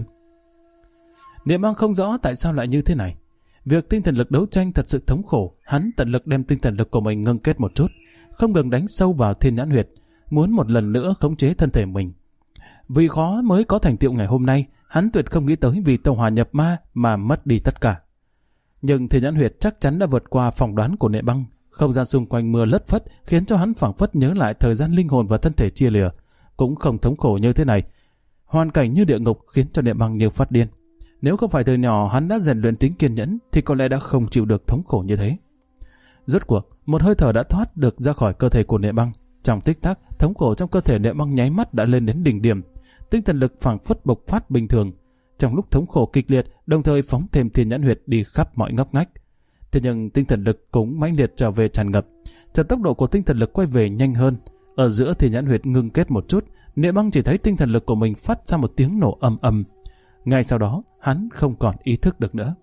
Niệm Băng không rõ tại sao lại như thế này. Việc tinh thần lực đấu tranh thật sự thống khổ, hắn tận lực đem tinh thần lực của mình ngưng kết một chút, không ngừng đánh sâu vào Thiên Nhãn Huyệt, muốn một lần nữa khống chế thân thể mình. Vì khó mới có thành tựu ngày hôm nay, hắn tuyệt không nghĩ tới vì tàu hỏa nhập ma mà mất đi tất cả. Nhưng Thiên Nhãn Huyệt chắc chắn đã vượt qua phỏng đoán của Niệm Băng. Không gian xung quanh mưa lất phất khiến cho hắn phảng phất nhớ lại thời gian linh hồn và thân thể chia lìa, cũng không thống khổ như thế này. Hoàn cảnh như địa ngục khiến cho Niệm Băng như phát điên. Nếu không phải từ nhỏ hắn đã rèn luyện tính kiên nhẫn thì có lẽ đã không chịu được thống khổ như thế. Rốt cuộc, một hơi thở đã thoát được ra khỏi cơ thể của Niệm Băng. Trong tích tắc, thống khổ trong cơ thể Niệm Băng nháy mắt đã lên đến đỉnh điểm. Tinh thần lực phảng phất bộc phát bình thường. Trong lúc thống khổ kịch liệt, đồng thời phóng thêm Thiên Nhãn Huyệt đi khắp mọi ngóc ngách. Thế nhưng tinh thần lực cũng mãnh liệt trở về tràn ngập. Chợt tốc độ của tinh thần lực quay về nhanh hơn. Ở giữa Thiên Nhãn Huyệt ngưng kết một chút, Niệm Băng chỉ thấy tinh thần lực của mình phát ra một tiếng nổ ầm ầm. Ngay sau đó, hắn không còn ý thức được nữa.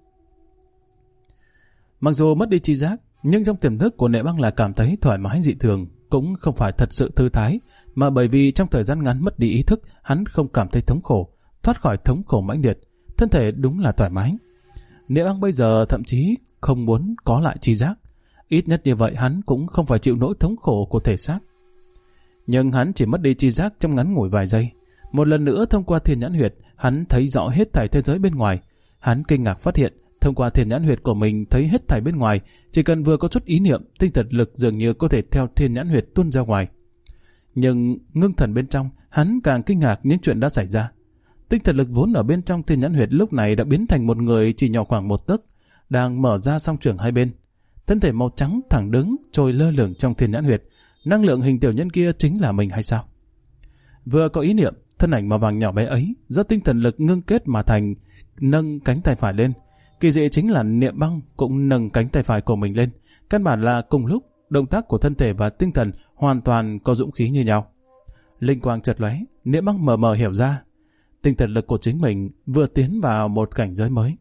Mặc dù mất đi tri giác, nhưng trong tiềm thức của Niệm Băng là cảm thấy thoải mái dị thường, cũng không phải thật sự thư thái, mà bởi vì trong thời gian ngắn mất đi ý thức, hắn không cảm thấy thống khổ, thoát khỏi thống khổ mãnh liệt, thân thể đúng là thoải mái. Niệm Băng bây giờ thậm chí không muốn có lại tri giác, ít nhất như vậy hắn cũng không phải chịu nỗi thống khổ của thể xác. Nhưng hắn chỉ mất đi tri giác trong ngắn ngủi vài giây. Một lần nữa thông qua thiên nhãn huyệt, hắn thấy rõ hết thảy thế giới bên ngoài. Hắn kinh ngạc phát hiện, thông qua thiên nhãn huyệt của mình thấy hết thảy bên ngoài, chỉ cần vừa có chút ý niệm, tinh thần lực dường như có thể theo thiên nhãn huyệt tuôn ra ngoài. Nhưng ngưng thần bên trong, hắn càng kinh ngạc những chuyện đã xảy ra. Tinh thần lực vốn ở bên trong thiên nhãn huyệt lúc này đã biến thành một người chỉ nhỏ khoảng 1 tấc, đang mở ra song trưởng hai bên. Thân thể màu trắng thẳng đứng, trôi lơ lửng trong thiên nhãn huyệt. Năng lượng hình tiểu nhân kia chính là mình hay sao? Vừa có ý niệm, thân ảnh màu vàng nhỏ bé ấy do tinh thần lực ngưng kết mà thành, nâng cánh tay phải lên. Kỳ dị chính là Niệm Băng cũng nâng cánh tay phải của mình lên. Căn bản là cùng lúc, động tác của thân thể và tinh thần hoàn toàn có dũng khí như nhau. Linh quang chợt lóe, Niệm Băng mờ mờ hiểu ra, tinh thần lực của chính mình vừa tiến vào một cảnh giới mới.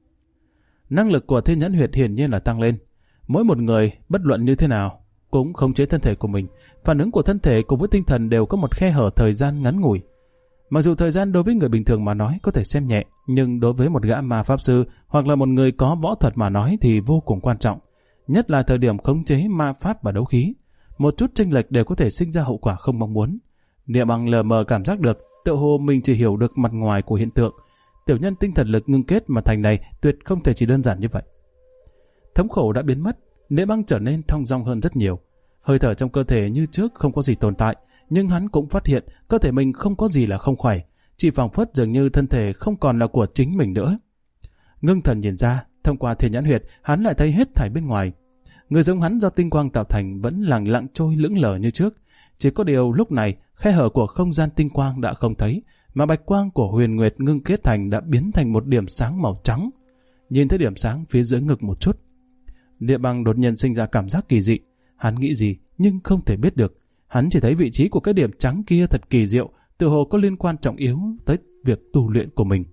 Năng lực của thiên nhãn huyệt hiển nhiên là tăng lên. Mỗi một người, bất luận như thế nào, cũng khống chế thân thể của mình. Phản ứng của thân thể cùng với tinh thần đều có một khe hở thời gian ngắn ngủi. Mặc dù thời gian đối với người bình thường mà nói có thể xem nhẹ, nhưng đối với một gã ma pháp sư hoặc là một người có võ thuật mà nói thì vô cùng quan trọng. Nhất là thời điểm khống chế ma pháp và đấu khí. Một chút chênh lệch đều có thể sinh ra hậu quả không mong muốn. Niệm Băng lờ mờ cảm giác được, tựa hồ mình chỉ hiểu được mặt ngoài của hiện tượng. Tiểu nhân tinh thần lực ngưng kết mà thành này tuyệt không thể chỉ đơn giản như vậy. Thống khổ đã biến mất, Niệm Băng trở nên thong dong hơn rất nhiều. Hơi thở trong cơ thể như trước không có gì tồn tại, nhưng hắn cũng phát hiện cơ thể mình không có gì là không khỏe, chỉ phảng phất dường như thân thể không còn là của chính mình nữa. Ngưng thần nhìn ra, thông qua thiên nhãn huyệt, hắn lại thấy hết thảy bên ngoài. Người giống hắn do tinh quang tạo thành vẫn lặng lặng trôi lững lờ như trước. Chỉ có điều lúc này, khe hở của không gian tinh quang đã không thấy, mà bạch quang của huyền nguyệt ngưng kết thành đã biến thành một điểm sáng màu trắng. Nhìn thấy điểm sáng phía dưới ngực một chút, Niệm Băng đột nhiên sinh ra cảm giác kỳ dị. Hắn nghĩ gì nhưng không thể biết được. Hắn chỉ thấy vị trí của cái điểm trắng kia thật kỳ diệu, tựa hồ có liên quan trọng yếu tới việc tu luyện của mình.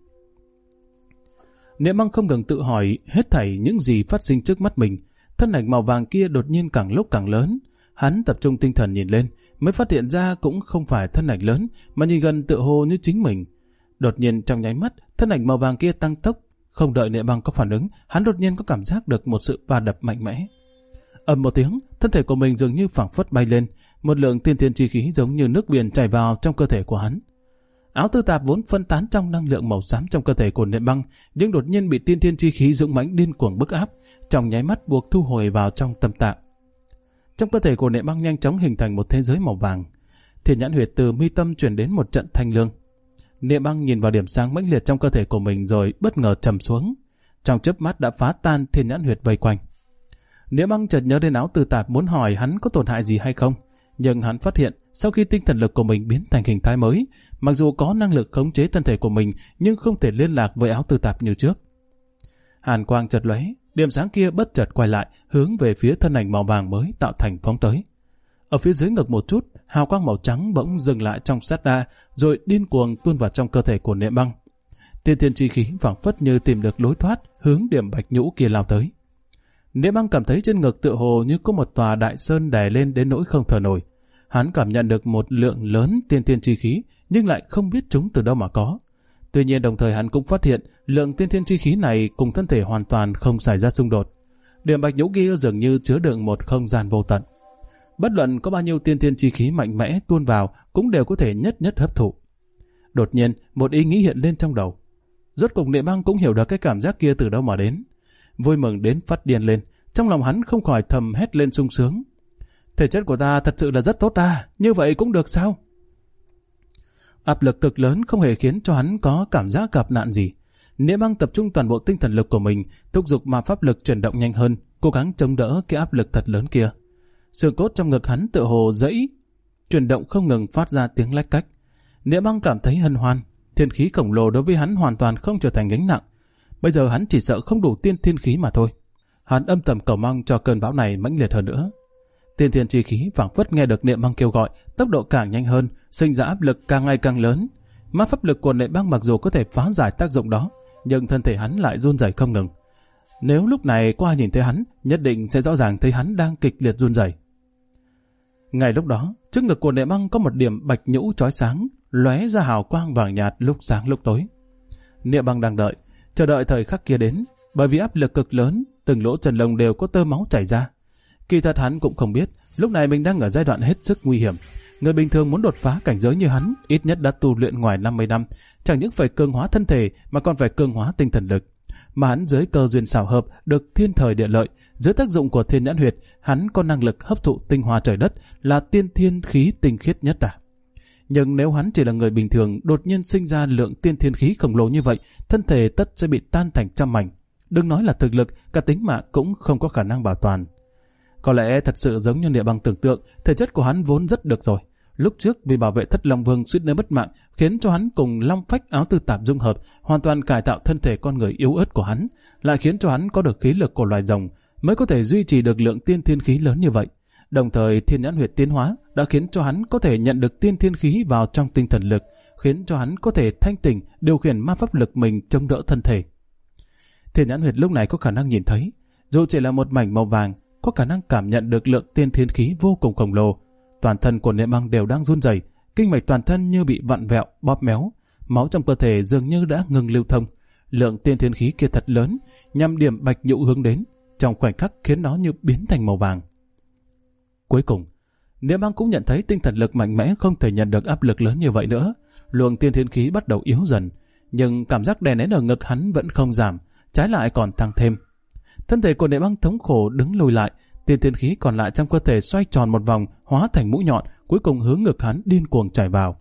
Niệm Băng không ngừng tự hỏi hết thảy những gì phát sinh trước mắt mình. Thân ảnh màu vàng kia đột nhiên càng lúc càng lớn. Hắn tập trung tinh thần nhìn lên, mới phát hiện ra cũng không phải thân ảnh lớn, mà nhìn gần tựa hồ như chính mình. Đột nhiên trong nháy mắt, thân ảnh màu vàng kia tăng tốc. Không đợi Niệm Băng có phản ứng, hắn đột nhiên có cảm giác được một sự va đập mạnh mẽ. Ầm một tiếng, thân thể của mình dường như phảng phất bay lên, một lượng tiên thiên chi khí giống như nước biển chảy vào trong cơ thể của hắn. Áo tư tạp vốn phân tán trong năng lượng màu xám trong cơ thể của Niệm Băng, nhưng đột nhiên bị tiên thiên chi khí dũng mãnh điên cuồng bức áp, trong nháy mắt buộc thu hồi vào trong tâm tạng. Trong cơ thể của Niệm Băng nhanh chóng hình thành một thế giới màu vàng. Thiên nhãn huyệt từ mi tâm truyền đến một trận thanh lương. Niệm Băng nhìn vào điểm sáng mãnh liệt trong cơ thể của mình rồi bất ngờ trầm xuống. Trong chớp mắt đã phá tan thiên nhãn huyệt vây quanh. Niệm Băng chợt nhớ đến áo tư tạp muốn hỏi hắn có tổn hại gì hay không, nhưng hắn phát hiện sau khi tinh thần lực của mình biến thành hình thái mới, mặc dù có năng lực khống chế thân thể của mình nhưng không thể liên lạc với áo tư tạp như trước. Hàn quang chợt lóe, điểm sáng kia bất chợt quay lại, hướng về phía thân ảnh màu vàng mới tạo thành phóng tới. Ở phía dưới ngực một chút, hào quang màu trắng bỗng dừng lại trong sát na, rồi điên cuồng tuôn vào trong cơ thể của Niệm Băng. Tiên thiên chi khí phảng phất như tìm được lối thoát, hướng điểm bạch nhũ kia lao tới. Niệm Băng cảm thấy trên ngực tựa hồ như có một tòa đại sơn đè lên đến nỗi không thở nổi. Hắn cảm nhận được một lượng lớn tiên thiên chi khí, nhưng lại không biết chúng từ đâu mà có. Tuy nhiên đồng thời hắn cũng phát hiện lượng tiên thiên chi khí này cùng thân thể hoàn toàn không xảy ra xung đột. Điểm bạch nhũ kia dường như chứa đựng một không gian vô tận. Bất luận có bao nhiêu tiên thiên chi khí mạnh mẽ tuôn vào cũng đều có thể nhất nhất hấp thụ. Đột nhiên một ý nghĩ hiện lên trong đầu. Rốt cục Niệm Băng cũng hiểu được cái cảm giác kia từ đâu mà đến. Vui mừng đến phát điên lên, trong lòng hắn không khỏi thầm hét lên sung sướng. Thể chất của ta thật sự là rất tốt ta, như vậy cũng được sao? Áp lực cực lớn không hề khiến cho hắn có cảm giác gặp nạn gì. Niệm Băng tập trung toàn bộ tinh thần lực của mình, thúc giục mà pháp lực chuyển động nhanh hơn, cố gắng chống đỡ cái áp lực thật lớn kia. Xương cốt trong ngực hắn tựa hồ dãy, chuyển động không ngừng phát ra tiếng lách cách. Niệm Băng cảm thấy hân hoan, thiên khí khổng lồ đối với hắn hoàn toàn không trở thành gánh nặng. Bây giờ hắn chỉ sợ không đủ tiên thiên khí mà thôi. Hắn âm thầm cầu mong cho cơn bão này mãnh liệt hơn nữa. Tiên thiên chi khí phảng phất nghe được Niệm Băng kêu gọi, tốc độ càng nhanh hơn, sinh ra áp lực càng ngày càng lớn. Ma pháp lực của Niệm Băng mặc dù có thể phá giải tác dụng đó, nhưng thân thể hắn lại run rẩy không ngừng. Nếu lúc này có ai nhìn thấy hắn, nhất định sẽ rõ ràng thấy hắn đang kịch liệt run rẩy. Ngay lúc đó, trước ngực của Niệm Băng có một điểm bạch nhũ chói sáng, lóe ra hào quang vàng nhạt lúc sáng lúc tối. Niệm Băng đang đợi, chờ đợi thời khắc kia đến, bởi vì áp lực cực lớn, từng lỗ chân lông đều có tơ máu chảy ra. Kỳ thật hắn cũng không biết, lúc này mình đang ở giai đoạn hết sức nguy hiểm. Người bình thường muốn đột phá cảnh giới như hắn, ít nhất đã tu luyện ngoài 50 năm, chẳng những phải cường hóa thân thể mà còn phải cường hóa tinh thần lực. Mà hắn dưới cơ duyên xảo hợp, được thiên thời địa lợi, dưới tác dụng của thiên nhãn huyệt, hắn có năng lực hấp thụ tinh hoa trời đất, là tiên thiên khí tinh khiết nhất à. Nhưng nếu hắn chỉ là người bình thường, đột nhiên sinh ra lượng tiên thiên khí khổng lồ như vậy, thân thể tất sẽ bị tan thành trăm mảnh. Đừng nói là thực lực, cả tính mạng cũng không có khả năng bảo toàn. Có lẽ thật sự giống như Niệm Băng tưởng tượng, thể chất của hắn vốn rất được rồi. Lúc trước vì bảo vệ Thất Long Vương suýt nữa mất mạng, khiến cho hắn cùng Long Phách Áo Tư Tạp dung hợp, hoàn toàn cải tạo thân thể con người yếu ớt của hắn, lại khiến cho hắn có được khí lực của loài rồng, mới có thể duy trì được lượng tiên thiên khí lớn như vậy. Đồng thời thiên nhãn huyệt tiến hóa đã khiến cho hắn có thể nhận được tiên thiên khí vào trong tinh thần lực, khiến cho hắn có thể thanh tỉnh điều khiển ma pháp lực mình chống đỡ thân thể. Thiên nhãn huyệt lúc này có khả năng nhìn thấy, dù chỉ là một mảnh màu vàng, có khả năng cảm nhận được lượng tiên thiên khí vô cùng khổng lồ. Toàn thân của Niệm Băng đều đang run rẩy, kinh mạch toàn thân như bị vặn vẹo, bóp méo, máu trong cơ thể dường như đã ngừng lưu thông. Lượng tiên thiên khí kia thật lớn, nhằm điểm Bạch Nhũ hướng đến, trong khoảnh khắc khiến nó như biến thành màu vàng. Cuối cùng, Niệm Băng cũng nhận thấy tinh thần lực mạnh mẽ không thể nhận được áp lực lớn như vậy nữa. Luồng tiên thiên khí bắt đầu yếu dần, nhưng cảm giác đè nén ở ngực hắn vẫn không giảm, trái lại còn tăng thêm. Thân thể của Niệm Băng thống khổ đứng lùi lại, tiên thiên khí còn lại trong cơ thể xoay tròn một vòng, hóa thành mũi nhọn, cuối cùng hướng ngực hắn điên cuồng chảy vào.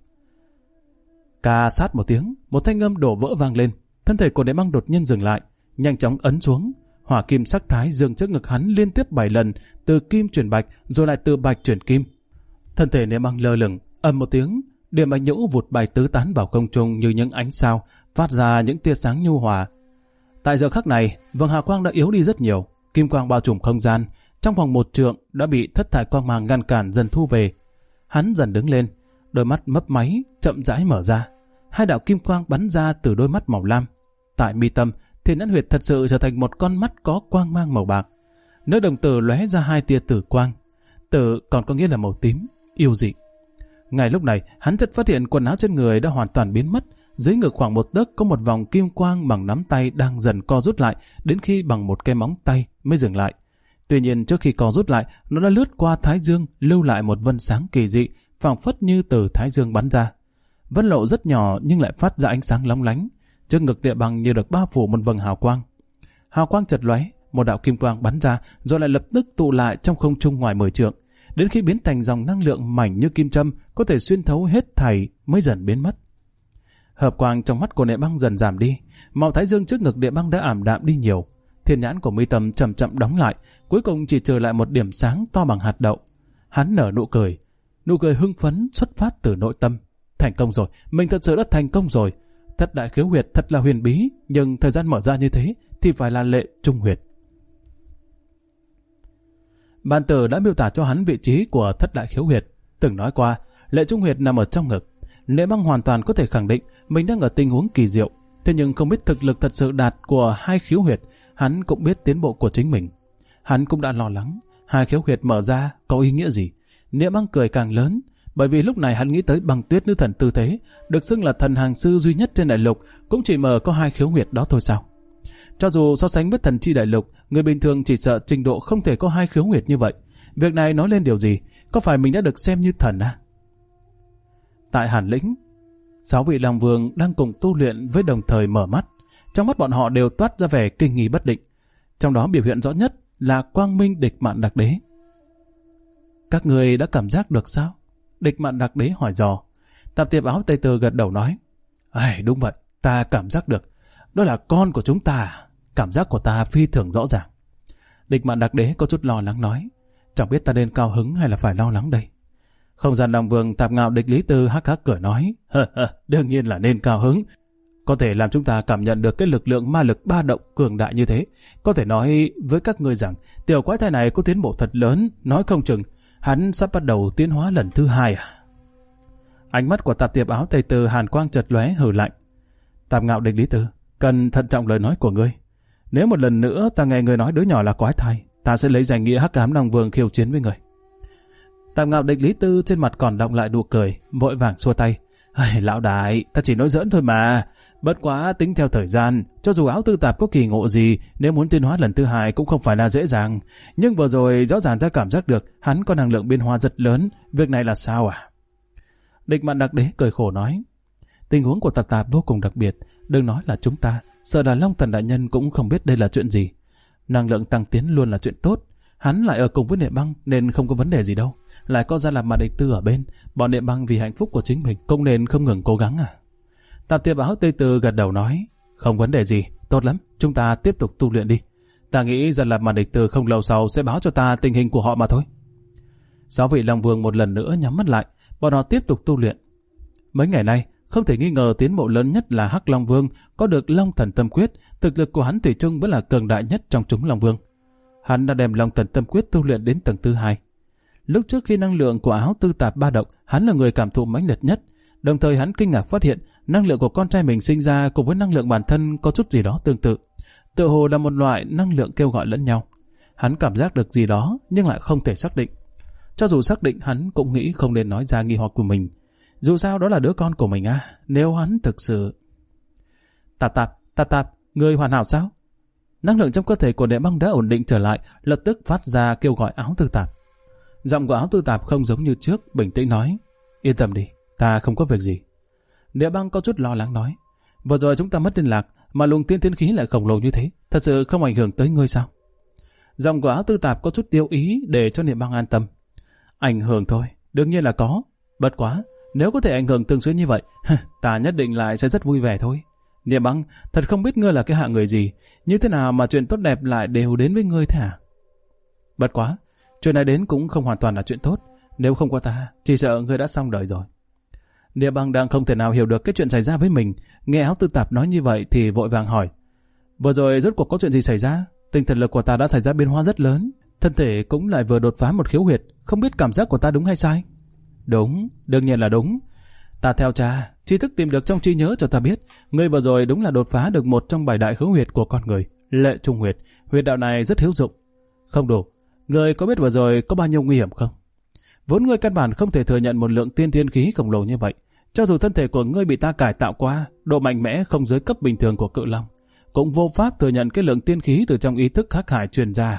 Cà sát một tiếng, một thanh âm đổ vỡ vang lên, thân thể của Niệm Băng đột nhiên dừng lại, nhanh chóng ấn xuống. Hỏa kim sắc thái dâng trước ngực hắn liên tiếp 7 lần, từ kim chuyển bạch, rồi lại từ bạch chuyển kim. Thân thể Niệm Băng lơ lửng, ầm một tiếng, điểm Bạch Nhũ vụt bay tứ tán vào không trung như những ánh sao, phát ra những tia sáng nhu hòa. Tại giờ khắc này, vầng hào quang đã yếu đi rất nhiều, kim quang bao trùm không gian, trong vòng 1 trượng đã bị thất thải quang mang ngăn cản dần thu về. Hắn dần đứng lên, đôi mắt mấp máy chậm rãi mở ra, 2 đạo kim quang bắn ra từ đôi mắt màu lam. Tại mi tâm, Thiên Nhãn Huyệt thật sự trở thành một con mắt có quang mang màu bạc. Nơi đồng tử lóe ra 2 tia tử quang. Tử còn có nghĩa là màu tím, yêu dị. Ngay lúc này, hắn chợt phát hiện quần áo trên người đã hoàn toàn biến mất. Dưới ngực khoảng 1 tấc có một vòng kim quang bằng nắm tay đang dần co rút lại, đến khi bằng một cái móng tay mới dừng lại. Tuy nhiên trước khi co rút lại, nó đã lướt qua thái dương, lưu lại một vân sáng kỳ dị, phảng phất như từ thái dương bắn ra. Vân lộ rất nhỏ nhưng lại phát ra ánh sáng lóng lánh. Trước ngực Địa Băng như được bao phủ một vầng hào quang. Hào quang chợt lóe, một đạo kim quang bắn ra, rồi lại lập tức tụ lại trong không trung ngoài 10 trượng, đến khi biến thành dòng năng lượng mảnh như kim châm, có thể xuyên thấu hết thảy mới dần biến mất. Hợp quang trong mắt của Địa Băng dần giảm đi, màu thái dương trước ngực Địa Băng đã ảm đạm đi nhiều. Thiên nhãn của mi tâm chậm chậm đóng lại, cuối cùng chỉ trừ lại một điểm sáng to bằng hạt đậu. Hắn nở nụ cười hưng phấn xuất phát từ nội tâm. Thành công rồi, mình thật sự đã thành công rồi. Thất đại khiếu huyệt thật là huyền bí, nhưng thời gian mở ra như thế thì phải là lệ trung huyệt. Bàn tử đã miêu tả cho hắn vị trí của thất đại khiếu huyệt, từng nói qua lệ trung huyệt nằm ở trong ngực. Niệm Băng hoàn toàn có thể khẳng định mình đang ở tình huống kỳ diệu, thế nhưng không biết thực lực thật sự đạt của 2 khiếu huyệt. Hắn cũng biết tiến bộ của chính mình. Hắn cũng đã lo lắng 2 khiếu huyệt mở ra có ý nghĩa gì. Niệm Băng cười càng lớn, bởi vì lúc này hắn nghĩ tới Băng Tuyết nữ thần tư thế, được xưng là thần hàng sư duy nhất trên đại lục, cũng chỉ mở có 2 khiếu huyệt đó thôi sao? Cho dù so sánh với thần chi đại lục, người bình thường chỉ sợ trình độ không thể có 2 khiếu huyệt như vậy. Việc này nói lên điều gì? Có phải mình đã được xem như thần à? Tại Hàn Lĩnh, 6 vị Long Vương đang cùng tu luyện với đồng thời mở mắt. Trong mắt bọn họ đều toát ra vẻ kinh nghi bất định. Trong đó biểu hiện rõ nhất là Quang Minh Địch Mạn Đặc Đế. Các người đã cảm giác được sao? Địch Mạn Đặc Đế hỏi dò. Tạp Tiệp Áo Tây Tư gật đầu nói, đúng vậy, ta cảm giác được. Đó là con của chúng ta. Cảm giác của ta phi thường rõ ràng. Địch Mạn Đặc Đế có chút lo lắng nói, chẳng biết ta nên cao hứng hay là phải lo lắng đây. Không gian Long Vương Tạp Ngạo Địch Lý Tư hắc hắc cười nói, đương nhiên là nên cao hứng. Có thể làm chúng ta cảm nhận được cái lực lượng ma lực ba động cường đại như thế. Có thể nói với các ngươi rằng tiểu quái thai này có tiến bộ thật lớn, nói không chừng hắn sắp bắt đầu tiến hóa lần thứ 2 à? Ánh mắt của Tạp Tiệp Áo Tây Tư hàn quang chợt lóe hừ lạnh. Tạp Ngạo Địch Lý Tư, cần thận trọng lời nói của ngươi. Nếu một lần nữa ta nghe ngươi nói đứa nhỏ là quái thai, ta sẽ lấy danh nghĩa Hắc Ám Long Vương khiêu chiến với ngươi. Tạp Ngạo Địch Lý Tư trên mặt còn đọng lại nụ cười, vội vàng xua tay. Lão đại, ta chỉ nói giỡn thôi mà. Bất quá tính theo thời gian, cho dù Áo Tư Tạp có kỳ ngộ gì, nếu muốn tiến hóa lần thứ 2 cũng không phải là dễ dàng. Nhưng vừa rồi rõ ràng ta cảm giác được hắn có năng lượng biến hóa rất lớn. Việc này là sao à? Địch Mạn Đặc Đế cười khổ nói. Tình huống của Tạp Tạp vô cùng đặc biệt. Đừng nói là chúng ta, sợ là Long Thần đại nhân cũng không biết đây là chuyện gì. Năng lượng tăng tiến luôn là chuyện tốt. Hắn lại ở cùng với Niệm Băng nên không có vấn đề gì đâu. Lại có Gia Lạp Mạt Địch Tư ở bên, bọn Niệm Băng vì hạnh phúc của chính mình cũng nên không ngừng cố gắng à. Tạp Tiệp Áo Tây Tư gật đầu nói, không vấn đề gì, tốt lắm, chúng ta tiếp tục tu luyện đi. Ta nghĩ Gia Lạp Mạt Địch Tư không lâu sau sẽ báo cho ta tình hình của họ mà thôi. 6 vị Long Vương một lần nữa nhắm mắt lại, bọn họ tiếp tục tu luyện. Mấy ngày nay, không thể nghi ngờ tiến bộ lớn nhất là Hắc Long Vương có được Long Thần Tâm Quyết, thực lực của hắn thủy chung vẫn là cường đại nhất trong chúng Long Vương. Hắn đã đem Long Thần Tâm Quyết tu luyện đến tầng thứ 2. Lúc trước khi năng lượng của Áo Tư Tạp ba động, hắn là người cảm thụ mãnh liệt nhất. Đồng thời hắn kinh ngạc phát hiện năng lượng của con trai mình sinh ra cùng với năng lượng bản thân có chút gì đó tương tự. Tựa hồ là một loại năng lượng kêu gọi lẫn nhau. Hắn cảm giác được gì đó nhưng lại không thể xác định. Cho dù xác định hắn cũng nghĩ không nên nói ra nghi hoặc của mình. Dù sao đó là đứa con của mình à, nếu hắn thực sự... Tạp Tạp, người hoàn hảo sao? Năng lượng trong cơ thể của Niệm Băng đã ổn định trở lại, lập tức phát ra kêu gọi Áo Tư Tạp. Giọng của Áo Tư Tạp không giống như trước, bình tĩnh nói, yên tâm đi, ta không có việc gì. Niệm Băng có chút lo lắng nói, vừa rồi chúng ta mất liên lạc, mà luồng tiên thiên khí lại khổng lồ như thế, thật sự không ảnh hưởng tới ngươi sao? Giọng của Áo Tư Tạp có chút tiêu ý để cho Niệm Băng an tâm. Ảnh hưởng thôi, đương nhiên là có. Bất quá, nếu có thể ảnh hưởng thường xuyên như vậy, ta nhất định lại sẽ rất vui vẻ thôi. Niệm Băng, thật không biết ngươi là cái hạng người gì, như thế nào mà chuyện tốt đẹp lại đều đến với ngươi thế hả? Bất quá, chuyện này đến cũng không hoàn toàn là chuyện tốt, nếu không có ta, chỉ sợ ngươi đã xong đời rồi. Niệm Băng đang không thể nào hiểu được cái chuyện xảy ra với mình, nghe Áo Tư Tạp nói như vậy thì vội vàng hỏi, vừa rồi rốt cuộc có chuyện gì xảy ra? Tinh thần lực của ta đã xảy ra biến hóa rất lớn, thân thể cũng lại vừa đột phá một khiếu huyệt, không biết cảm giác của ta đúng hay sai? Đúng, đương nhiên là đúng. Ta theo cha, tri thức tìm được trong trí nhớ cho ta biết, ngươi vừa rồi đúng là đột phá được một trong 7 đại khiếu huyệt của con người, Lệ Trung huyệt. Huyệt đạo này rất hữu dụng. Không đủ, ngươi có biết vừa rồi có bao nhiêu nguy hiểm không? Vốn ngươi căn bản không thể thừa nhận một lượng tiên thiên khí khổng lồ như vậy. Cho dù thân thể của ngươi bị ta cải tạo qua, độ mạnh mẽ không dưới cấp bình thường của Cự Long, cũng vô pháp thừa nhận cái lượng tiên khí từ trong ý thức hắc hải truyền ra.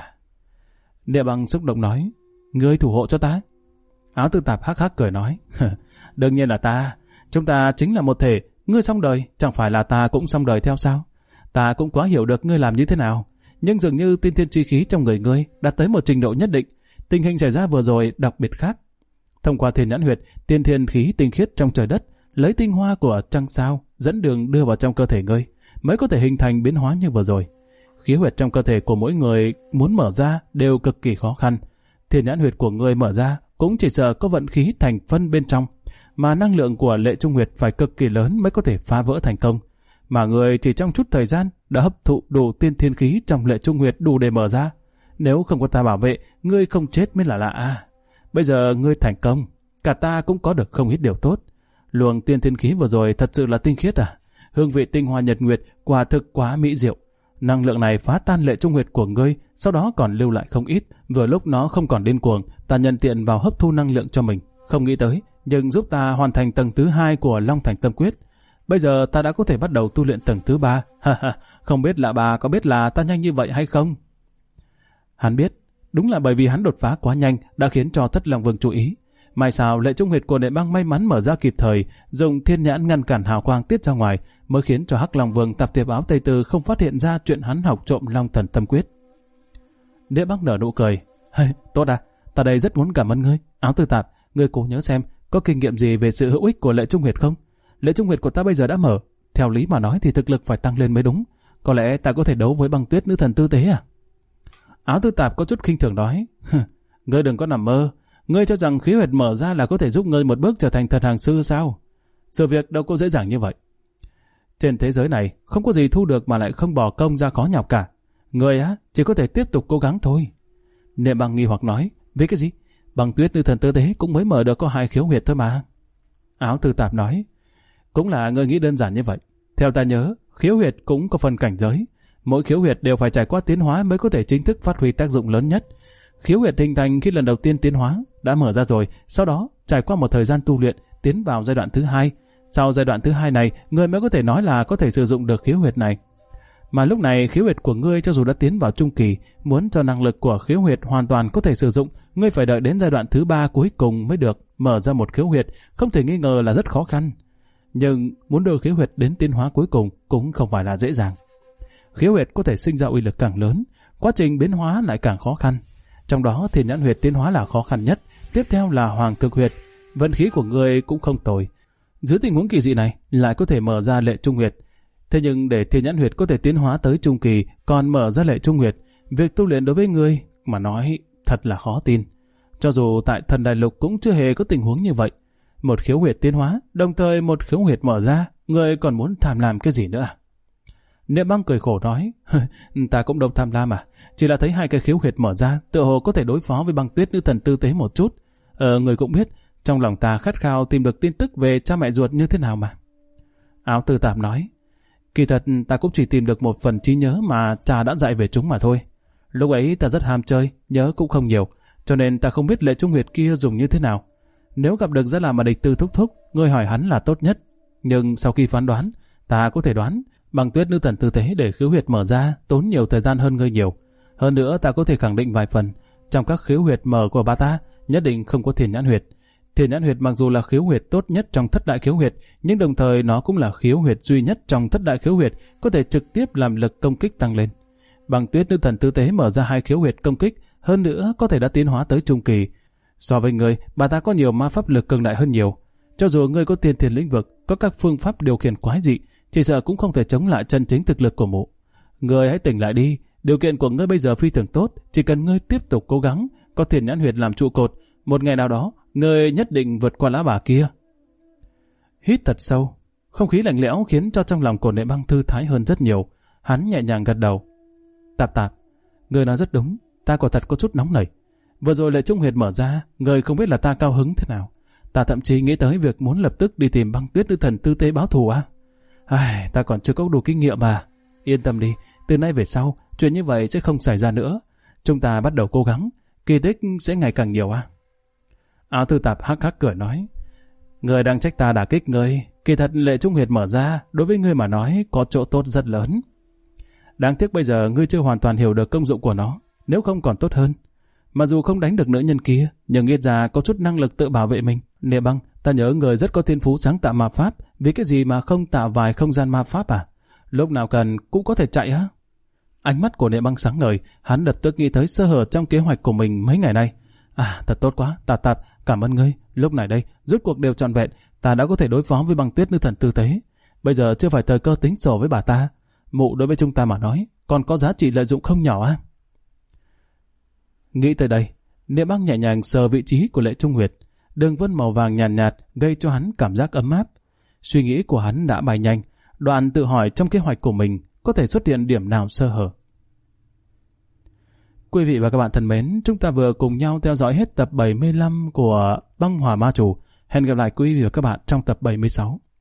Niệm Băng xúc động nói, ngươi thủ hộ cho ta. Áo Tư Tạp hắc hắc cười nói, đương nhiên là ta, chúng ta chính là một thể, ngươi xong đời, chẳng phải là ta cũng xong đời theo sao? Ta cũng quá hiểu được ngươi làm như thế nào, nhưng dường như tiên thiên chi khí trong người ngươi đã tới một trình độ nhất định, tình hình xảy ra vừa rồi đặc biệt khác. Thông qua Thiên Nhãn huyệt, tiên thiên khí tinh khiết trong trời đất, lấy tinh hoa của trăng sao dẫn đường đưa vào trong cơ thể ngươi, mới có thể hình thành biến hóa như vừa rồi. Khí huyệt trong cơ thể của mỗi người muốn mở ra đều cực kỳ khó khăn. Thiên Nhãn huyệt của ngươi mở ra cũng chỉ sợ có vận khí thành phân bên trong, mà năng lượng của Lệ Trung huyệt phải cực kỳ lớn mới có thể phá vỡ thành công. Mà ngươi chỉ trong chút thời gian đã hấp thụ đủ tiên thiên khí trong Lệ Trung huyệt đủ để mở ra. Nếu không có ta bảo vệ, ngươi không chết mới là lạ. Bây giờ ngươi thành công, cả ta cũng có được không ít điều tốt. Luồng tiên thiên khí vừa rồi thật sự là tinh khiết à? Hương vị tinh hoa nhật nguyệt quả thực quá mỹ diệu. Năng lượng này phá tan Lệ Trung huyệt của ngươi, sau đó còn lưu lại không ít. Vừa lúc nó không còn điên cuồng, ta nhân tiện vào hấp thu năng lượng cho mình. Không nghĩ tới, nhưng giúp ta hoàn thành tầng thứ 2 của Long Thành Tâm Quyết. Bây giờ ta đã có thể bắt đầu tu luyện tầng thứ 3. Không biết là bà có biết là ta nhanh như vậy hay không? Hắn biết, đúng là bởi vì hắn đột phá quá nhanh đã khiến cho Thất Long Vương chú ý. May sao Lệ Trung huyệt của Niệm Băng may mắn mở ra kịp thời, dùng thiên nhãn ngăn cản hào quang tiết ra ngoài, mới khiến cho Hắc Long Vương Tạp Tiệp Áo Tây Tư không phát hiện ra chuyện hắn học trộm Long Thần Tâm Quyết. Niệm Băng nở nụ cười, tốt à, ta đây rất muốn cảm ơn ngươi. Áo Tư Tạp, ngươi cố nhớ xem có kinh nghiệm gì về sự hữu ích của Lệ Trung huyệt không? Lệ Trung huyệt của ta bây giờ đã mở, theo lý mà nói thì thực lực phải tăng lên mới đúng. Có lẽ ta có thể đấu với Băng Tuyết nữ thần tư tế à? Áo Tư Tạp có chút khinh thường nói, ngươi đừng có nằm mơ. Ngươi cho rằng khí huyệt mở ra là có thể giúp ngươi một bước trở thành thần hàng sư sao? Sự việc đâu có dễ dàng như vậy. Trên thế giới này không có gì thu được mà lại không bỏ công ra khó nhọc cả. Ngươi á chỉ có thể tiếp tục cố gắng thôi. Niệm Băng nghi hoặc nói, vì cái gì? Băng Tuyết nữ thần tư tế cũng mới mở được có 2 khiếu huyệt thôi mà. Áo Tư Tạp nói, cũng là ngươi nghĩ đơn giản như vậy. Theo ta nhớ, khiếu huyệt cũng có phần cảnh giới. Mỗi khiếu huyệt đều phải trải qua tiến hóa mới có thể chính thức phát huy tác dụng lớn nhất. Khiếu huyệt hình thành khi lần đầu tiên tiến hóa đã mở ra rồi, sau đó trải qua một thời gian tu luyện tiến vào giai đoạn thứ 2. Sau giai đoạn thứ 2 này, ngươi mới có thể nói là có thể sử dụng được khiếu huyệt này. Mà lúc này khiếu huyệt của ngươi cho dù đã tiến vào trung kỳ, muốn cho năng lực của khiếu huyệt hoàn toàn có thể sử dụng, ngươi phải đợi đến giai đoạn thứ 3 cuối cùng mới được mở ra một khiếu huyệt, không thể nghi ngờ là rất khó khăn. Nhưng muốn đưa khiếu huyệt đến tiến hóa cuối cùng cũng không phải là dễ dàng. Khiếu huyệt có thể sinh ra uy lực càng lớn, quá trình biến hóa lại càng khó khăn. Trong đó Thiên Nhãn huyệt tiến hóa là khó khăn nhất, tiếp theo là Hoàng Cực huyệt. Vận khí của ngươi cũng không tồi. Dưới tình huống kỳ dị này lại có thể mở ra Lệ Trung huyệt. Thế nhưng để Thiên Nhãn huyệt có thể tiến hóa tới trung kỳ còn mở ra Lệ Trung huyệt, việc tu luyện đối với ngươi mà nói thật là khó tin. Cho dù tại Thần Đại Lục cũng chưa hề có tình huống như vậy. Một khiếu huyệt tiến hóa, đồng thời một khiếu huyệt mở ra, ngươi còn muốn tham lam cái gì nữa? Niệm Băng cười khổ nói, ta cũng đâu tham lam à, chỉ là thấy hai cái khiếu huyệt mở ra, tựa hồ có thể đối phó với Băng Tuyết nữ thần tư tế một chút. Người cũng biết, trong lòng ta khát khao tìm được tin tức về cha mẹ ruột như thế nào mà. Áo Tư Tạp nói, kỳ thật ta cũng chỉ tìm được một phần trí nhớ mà cha đã dạy về chúng mà thôi. Lúc ấy ta rất ham chơi, nhớ cũng không nhiều, cho nên ta không biết Lệ Trung huyệt kia dùng như thế nào. Nếu gặp được Gia Làm mà địch Tư thúc thúc, ngươi hỏi hắn là tốt nhất. Nhưng sau khi phán đoán, ta có thể đoán Băng Tuyết nữ thần tư tế để khiếu huyệt mở ra tốn nhiều thời gian hơn ngươi nhiều. Hơn nữa ta có thể khẳng định vài phần, trong các khiếu huyệt mở của bà ta nhất định không có Thiên Nhãn huyệt. Thiên Nhãn huyệt mặc dù là khiếu huyệt tốt nhất trong thất đại khiếu huyệt, nhưng đồng thời nó cũng là khiếu huyệt duy nhất trong thất đại khiếu huyệt có thể trực tiếp làm lực công kích tăng lên. Băng Tuyết nữ thần tư tế mở ra 2 khiếu huyệt công kích, hơn nữa có thể đã tiến hóa tới trung kỳ. So với ngươi, bà ta có nhiều ma pháp lực cường đại hơn nhiều. Cho dù ngươi có tiên thiên lĩnh vực, có các phương pháp điều khiển quái dị, chỉ sợ cũng không thể chống lại chân chính thực lực của mụ. Ngươi hãy tỉnh lại đi, điều kiện của ngươi bây giờ phi thường tốt, chỉ cần ngươi tiếp tục cố gắng, có Thiên Nhãn huyệt làm trụ cột, một ngày nào đó, ngươi nhất định vượt qua lão bà kia. Hít thật sâu, không khí lạnh lẽo khiến cho trong lòng của Niệm Băng thư thái hơn rất nhiều. Hắn nhẹ nhàng gật đầu. Tạp Tạp, ngươi nói rất đúng, ta quả thật có chút nóng nảy. Vừa rồi Lệ Trung huyệt mở ra, ngươi không biết là ta cao hứng thế nào. Ta thậm chí nghĩ tới việc muốn lập tức đi tìm Băng Tuyết nữ thần tư tế báo thù á. Ta còn chưa có đủ kinh nghiệm mà. Yên tâm đi, từ nay về sau, chuyện như vậy sẽ không xảy ra nữa. Chúng ta bắt đầu cố gắng, kỳ tích sẽ ngày càng nhiều á. Áo Tư Tạp hắc hắc cười nói, ngươi đang trách ta đả kích ngươi, kỳ thật Lệ Trung huyệt mở ra, đối với ngươi mà nói có chỗ tốt rất lớn. Đáng tiếc bây giờ ngươi chưa hoàn toàn hiểu được công dụng của nó, nếu không còn tốt hơn. Mặc dù không đánh được nữ nhân kia, nhưng ít ra có chút năng lực tự bảo vệ mình. Niệm Băng, ta nhớ người rất có thiên phú sáng tạo ma pháp, vì cái gì mà không tạo vài không gian ma pháp à? Lúc nào cần cũng có thể chạy á. Ánh mắt của Niệm Băng sáng ngời, hắn lập tức nghĩ tới sơ hở trong kế hoạch của mình mấy ngày nay. Thật tốt quá, Tạp Tạp, cảm ơn ngươi. Lúc này đây, rốt cuộc đều trọn vẹn, ta đã có thể đối phó với Băng Tuyết nữ thần tư tế. Bây giờ chưa phải thời cơ tính sổ với bà ta. Mụ đối với chúng ta mà nói, còn có giá trị lợi dụng không nhỏ á. Nghĩ tới đây, Niệm Băng nhẹ nhàng sờ vị trí của Lệ Trung huyệt, đường vân màu vàng nhàn nhạt, gây cho hắn cảm giác ấm áp. Suy nghĩ của hắn đã bay nhanh, đoạn tự hỏi trong kế hoạch của mình có thể xuất hiện điểm nào sơ hở. Quý vị và các bạn thân mến, chúng ta vừa cùng nhau theo dõi hết tập 75 của Băng Hỏa Ma Chủ. Hẹn gặp lại quý vị và các bạn trong tập 76.